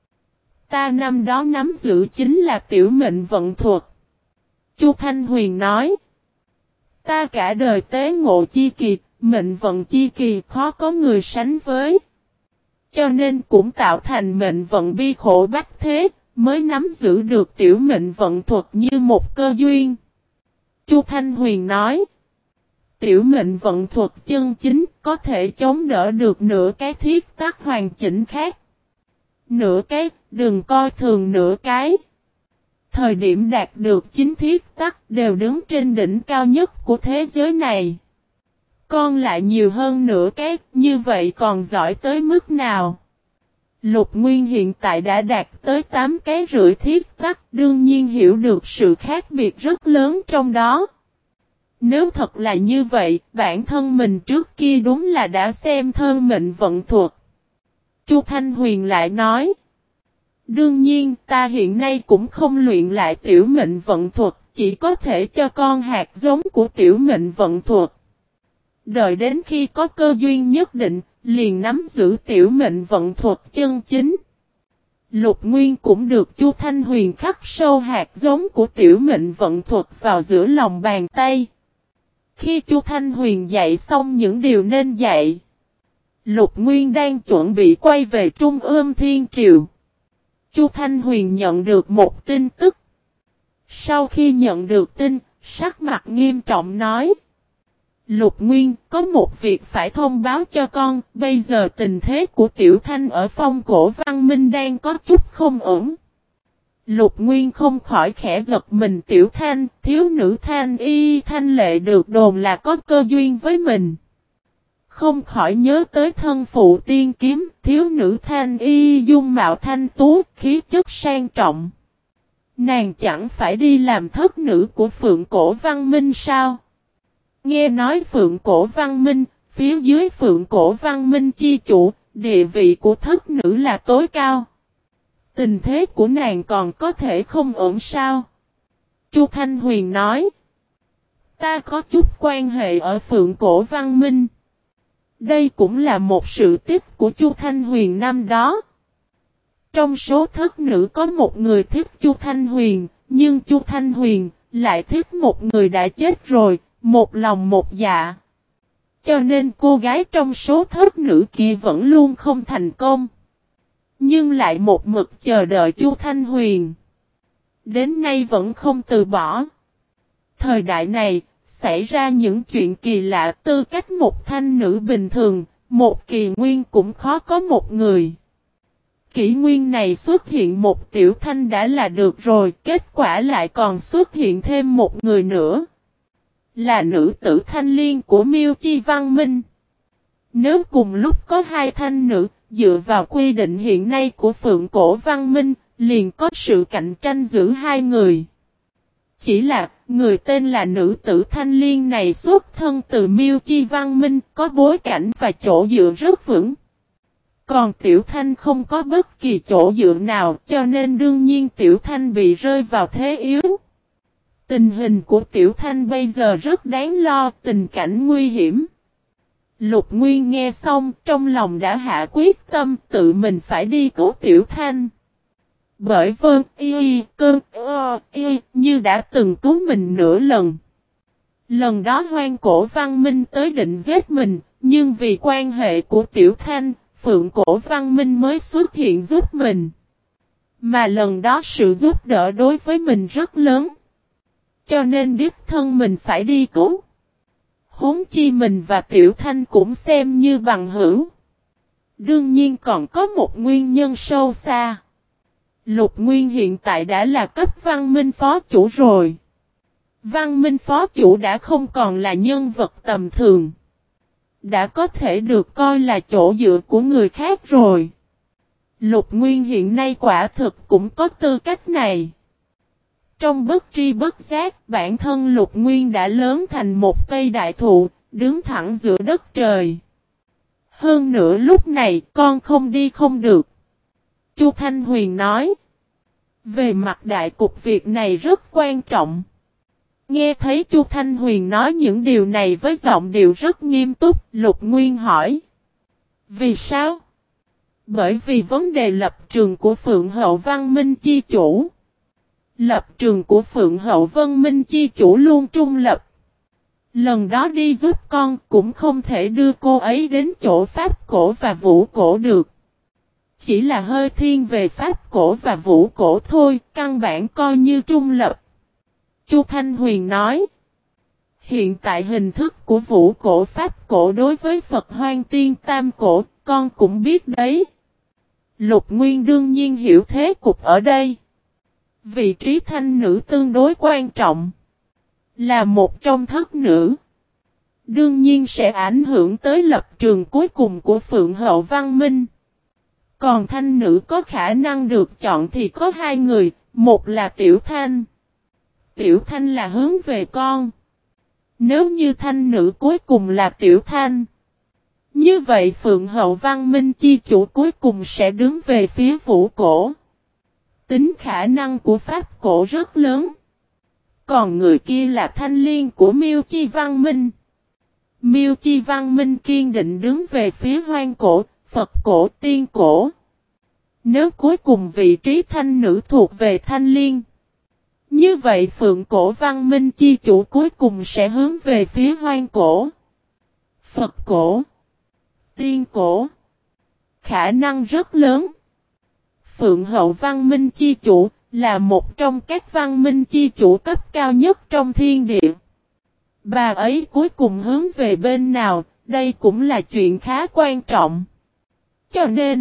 Ta năm đó nắm giữ chính là tiểu mệnh vận thuật. Chu Thanh Huyền nói. Ta cả đời tế ngộ chi kỳ, mệnh vận chi kỳ khó có người sánh với. Cho nên cũng tạo thành mệnh vận bi khổ bách thế, mới nắm giữ được tiểu mệnh vận thuật như một cơ duyên. Chu Thanh Huyền nói. Tiểu mệnh vận thuật chân chính có thể chống đỡ được nửa cái thiết tắc hoàn chỉnh khác. Nửa cái, đừng coi thường nửa cái. Thời điểm đạt được chính thiết tắc đều đứng trên đỉnh cao nhất của thế giới này. Con lại nhiều hơn nửa cái, như vậy còn giỏi tới mức nào? Lục Nguyên hiện tại đã đạt tới 8 cái rưỡi thiết tắc, đương nhiên hiểu được sự khác biệt rất lớn trong đó. Nếu thật là như vậy, bản thân mình trước kia đúng là đã xem thơm mệnh vận thuật. Chu Thanh Huyền lại nói. Đương nhiên ta hiện nay cũng không luyện lại tiểu mệnh vận thuật, chỉ có thể cho con hạt giống của tiểu mệnh vận thuật. Đợi đến khi có cơ duyên nhất định, liền nắm giữ tiểu mệnh vận thuật chân chính. Lục Nguyên cũng được Chu Thanh Huyền khắc sâu hạt giống của tiểu mệnh vận thuật vào giữa lòng bàn tay. Khi Chu Thanh Huyền dạy xong những điều nên dạy, Lục Nguyên đang chuẩn bị quay về Trung ương Thiên Triều. Chu Thanh Huyền nhận được một tin tức. Sau khi nhận được tin, sắc mặt nghiêm trọng nói. Lục Nguyên, có một việc phải thông báo cho con, bây giờ tình thế của Tiểu Thanh ở Phong Cổ Văn Minh đang có chút không ổn. Lục Nguyên không khỏi khẽ giật mình. Tiểu Thanh, thiếu nữ Thanh Y Thanh Lệ được đồn là có cơ duyên với mình. Không khỏi nhớ tới thân phụ tiên kiếm, thiếu nữ Thanh Y dung mạo thanh tú, khí chất sang trọng. Nàng chẳng phải đi làm thất nữ của Phượng Cổ Văn Minh sao? Nghe nói Phượng Cổ Văn Minh, phía dưới Phượng Cổ Văn Minh chi chủ, địa vị của thất nữ là tối cao. Tình thế của nàng còn có thể không ổn sao? Chu Thanh Huyền nói. Ta có chút quan hệ ở Phượng Cổ Văn Minh. Đây cũng là một sự tích của Chu Thanh Huyền năm đó. Trong số thất nữ có một người thích Chu Thanh Huyền, nhưng Chu Thanh Huyền lại thích một người đã chết rồi, một lòng một dạ. Cho nên cô gái trong số thất nữ kia vẫn luôn không thành công. Nhưng lại một mực chờ đợi Chu Thanh Huyền. Đến nay vẫn không từ bỏ. Thời đại này, xảy ra những chuyện kỳ lạ, tư cách một thanh nữ bình thường, một kỳ nguyên cũng khó có một người. Kỷ nguyên này xuất hiện một tiểu thanh đã là được rồi, kết quả lại còn xuất hiện thêm một người nữa. Là nữ tử thanh liên của Miêu Chi Văn Minh. Nếu cùng lúc có hai thanh nữ, dựa vào quy định hiện nay của Phượng Cổ Văn Minh, liền có sự cạnh tranh giữa hai người. Chỉ là, người tên là nữ tử thanh liên này xuất thân từ Miêu Chi Văn Minh, có bối cảnh và chỗ dựa rất vững. Còn Tiểu Thanh không có bất kỳ chỗ dựa nào cho nên đương nhiên Tiểu Thanh bị rơi vào thế yếu. Tình hình của Tiểu Thanh bây giờ rất đáng lo, tình cảnh nguy hiểm. Lục Nguyên nghe xong trong lòng đã hạ quyết tâm tự mình phải đi cứu Tiểu Thanh. Bởi vâng như đã từng cứu mình nửa lần. Lần đó Hoang Cổ Văn Minh tới định giết mình, nhưng vì quan hệ của Tiểu Thanh, Phượng Cổ Văn Minh mới xuất hiện giúp mình. Mà lần đó sự giúp đỡ đối với mình rất lớn. Cho nên đích thân mình phải đi cứu. Huống chi mình và Tiểu Thanh cũng xem như bằng hữu. Đương nhiên còn có một nguyên nhân sâu xa. Lục Nguyên hiện tại đã là cấp văn minh phó chủ rồi. Văn minh phó chủ đã không còn là nhân vật tầm thường. Đã có thể được coi là chỗ dựa của người khác rồi. Lục Nguyên hiện nay quả thực cũng có tư cách này. Trong bất tri bất giác, bản thân Lục Nguyên đã lớn thành một cây đại thụ, đứng thẳng giữa đất trời. Hơn nữa lúc này con không đi không được. Chu Thanh Huyền nói. Về mặt đại cục việc này rất quan trọng. Nghe thấy Chu Thanh Huyền nói những điều này với giọng điệu rất nghiêm túc, Lục Nguyên hỏi. Vì sao? Bởi vì vấn đề lập trường của Phượng Hậu Văn Minh Chi Chủ. Lập trường của Phượng Hậu Văn Minh Chi Chủ luôn trung lập. Lần đó đi giúp con cũng không thể đưa cô ấy đến chỗ Pháp Cổ và Vũ Cổ được. Chỉ là hơi thiên về Pháp Cổ và Vũ Cổ thôi, căn bản coi như trung lập. Chu Thanh Huyền nói. Hiện tại hình thức của Vũ Cổ Pháp Cổ đối với Phật Hoang Tiên Tam Cổ, con cũng biết đấy. Lục Nguyên đương nhiên hiểu thế cục ở đây. Vị trí thanh nữ tương đối quan trọng. Là một trong thất nữ. Đương nhiên sẽ ảnh hưởng tới lập trường cuối cùng của Phượng Hậu Văn Minh. Còn thanh nữ có khả năng được chọn thì có hai người, một là Tiểu Thanh. Tiểu Thanh là hướng về con. Nếu như thanh nữ cuối cùng là Tiểu Thanh. Như vậy Phượng Hậu Văn Minh Chi Chủ cuối cùng sẽ đứng về phía Vũ Cổ. Tính khả năng của Pháp Cổ rất lớn. Còn người kia là Thanh Liên của Miêu Chi Văn Minh. Miêu Chi Văn Minh kiên định đứng về phía Hoang Cổ, Phật Cổ, Tiên Cổ. Nếu cuối cùng vị trí thanh nữ thuộc về Thanh Liên. Như vậy Phượng Cổ Văn Minh Chi Chủ cuối cùng sẽ hướng về phía Hoang Cổ, Phật Cổ, Tiên Cổ. Khả năng rất lớn. Phượng Hậu Văn Minh Chi Chủ là một trong các văn minh chi chủ cấp cao nhất trong thiên địa. Bà ấy cuối cùng hướng về bên nào, đây cũng là chuyện khá quan trọng. Cho nên,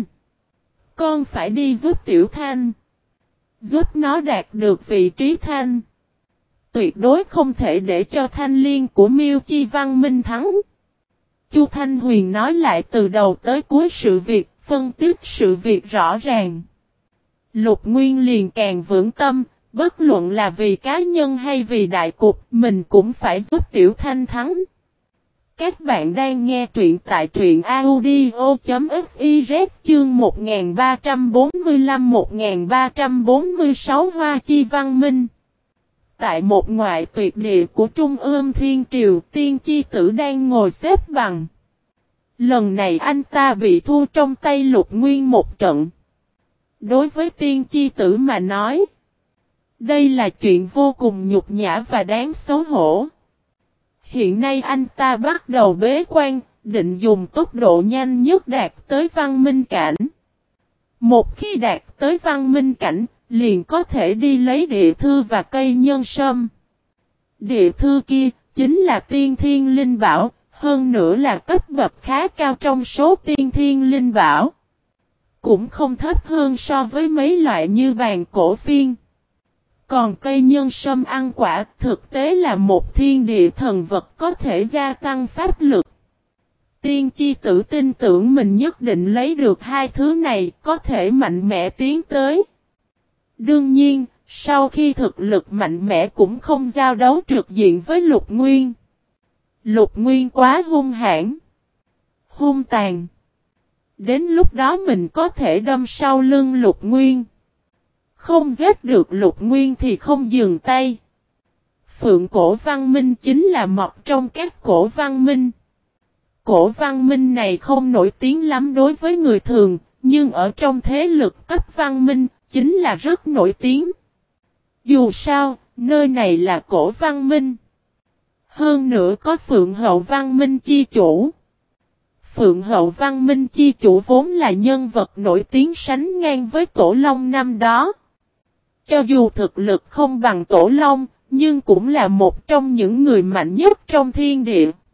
con phải đi giúp Tiểu Thanh. Giúp nó đạt được vị trí thanh. Tuyệt đối không thể để cho Thanh Liên của Miêu Chi Văn Minh thắng. Chu Thanh Huyền nói lại từ đầu tới cuối sự việc, phân tích sự việc rõ ràng. Lục Nguyên liền càng vững tâm, bất luận là vì cá nhân hay vì đại cục, mình cũng phải giúp Tiểu Thanh thắng. Các bạn đang nghe truyện tại truyện audio.fiz chương 1345-1346 Hoa Chi Văn Minh. Tại một ngoại tuyệt địa của Trung ương Thiên Triều, Tiên Chi Tử đang ngồi xếp bằng. Lần này anh ta bị thua trong tay Lục Nguyên một trận. Đối với Tiên Chi Tử mà nói, đây là chuyện vô cùng nhục nhã và đáng xấu hổ. Hiện nay anh ta bắt đầu bế quan, định dùng tốc độ nhanh nhất đạt tới văn minh cảnh. Một khi đạt tới văn minh cảnh, liền có thể đi lấy địa thư và cây nhân sâm. Địa thư kia, chính là tiên thiên linh bảo, hơn nữa là cấp bậc khá cao trong số tiên thiên linh bảo. Cũng không thấp hơn so với mấy loại như bàn cổ phiên. Còn cây nhân sâm ăn quả thực tế là một thiên địa thần vật có thể gia tăng pháp lực. Tiên Chi Tử tin tưởng mình nhất định lấy được hai thứ này có thể mạnh mẽ tiến tới. Đương nhiên, sau khi thực lực mạnh mẽ cũng không giao đấu trực diện với Lục Nguyên. Lục Nguyên quá hung hãn, hung tàn. Đến lúc đó mình có thể đâm sau lưng Lục Nguyên. Không giết được Lục Nguyên thì không dừng tay. Phượng cổ văn minh chính là một trong các cổ văn minh. Cổ văn minh này không nổi tiếng lắm đối với người thường, nhưng ở trong thế lực cấp văn minh, chính là rất nổi tiếng. Dù sao, nơi này là cổ văn minh. Hơn nữa có Phượng hậu văn minh chi chủ. Phượng hậu văn minh chi chủ vốn là nhân vật nổi tiếng sánh ngang với Tổ Long năm đó. Cho dù thực lực không bằng Tổ Long, nhưng cũng là một trong những người mạnh nhất trong thiên địa.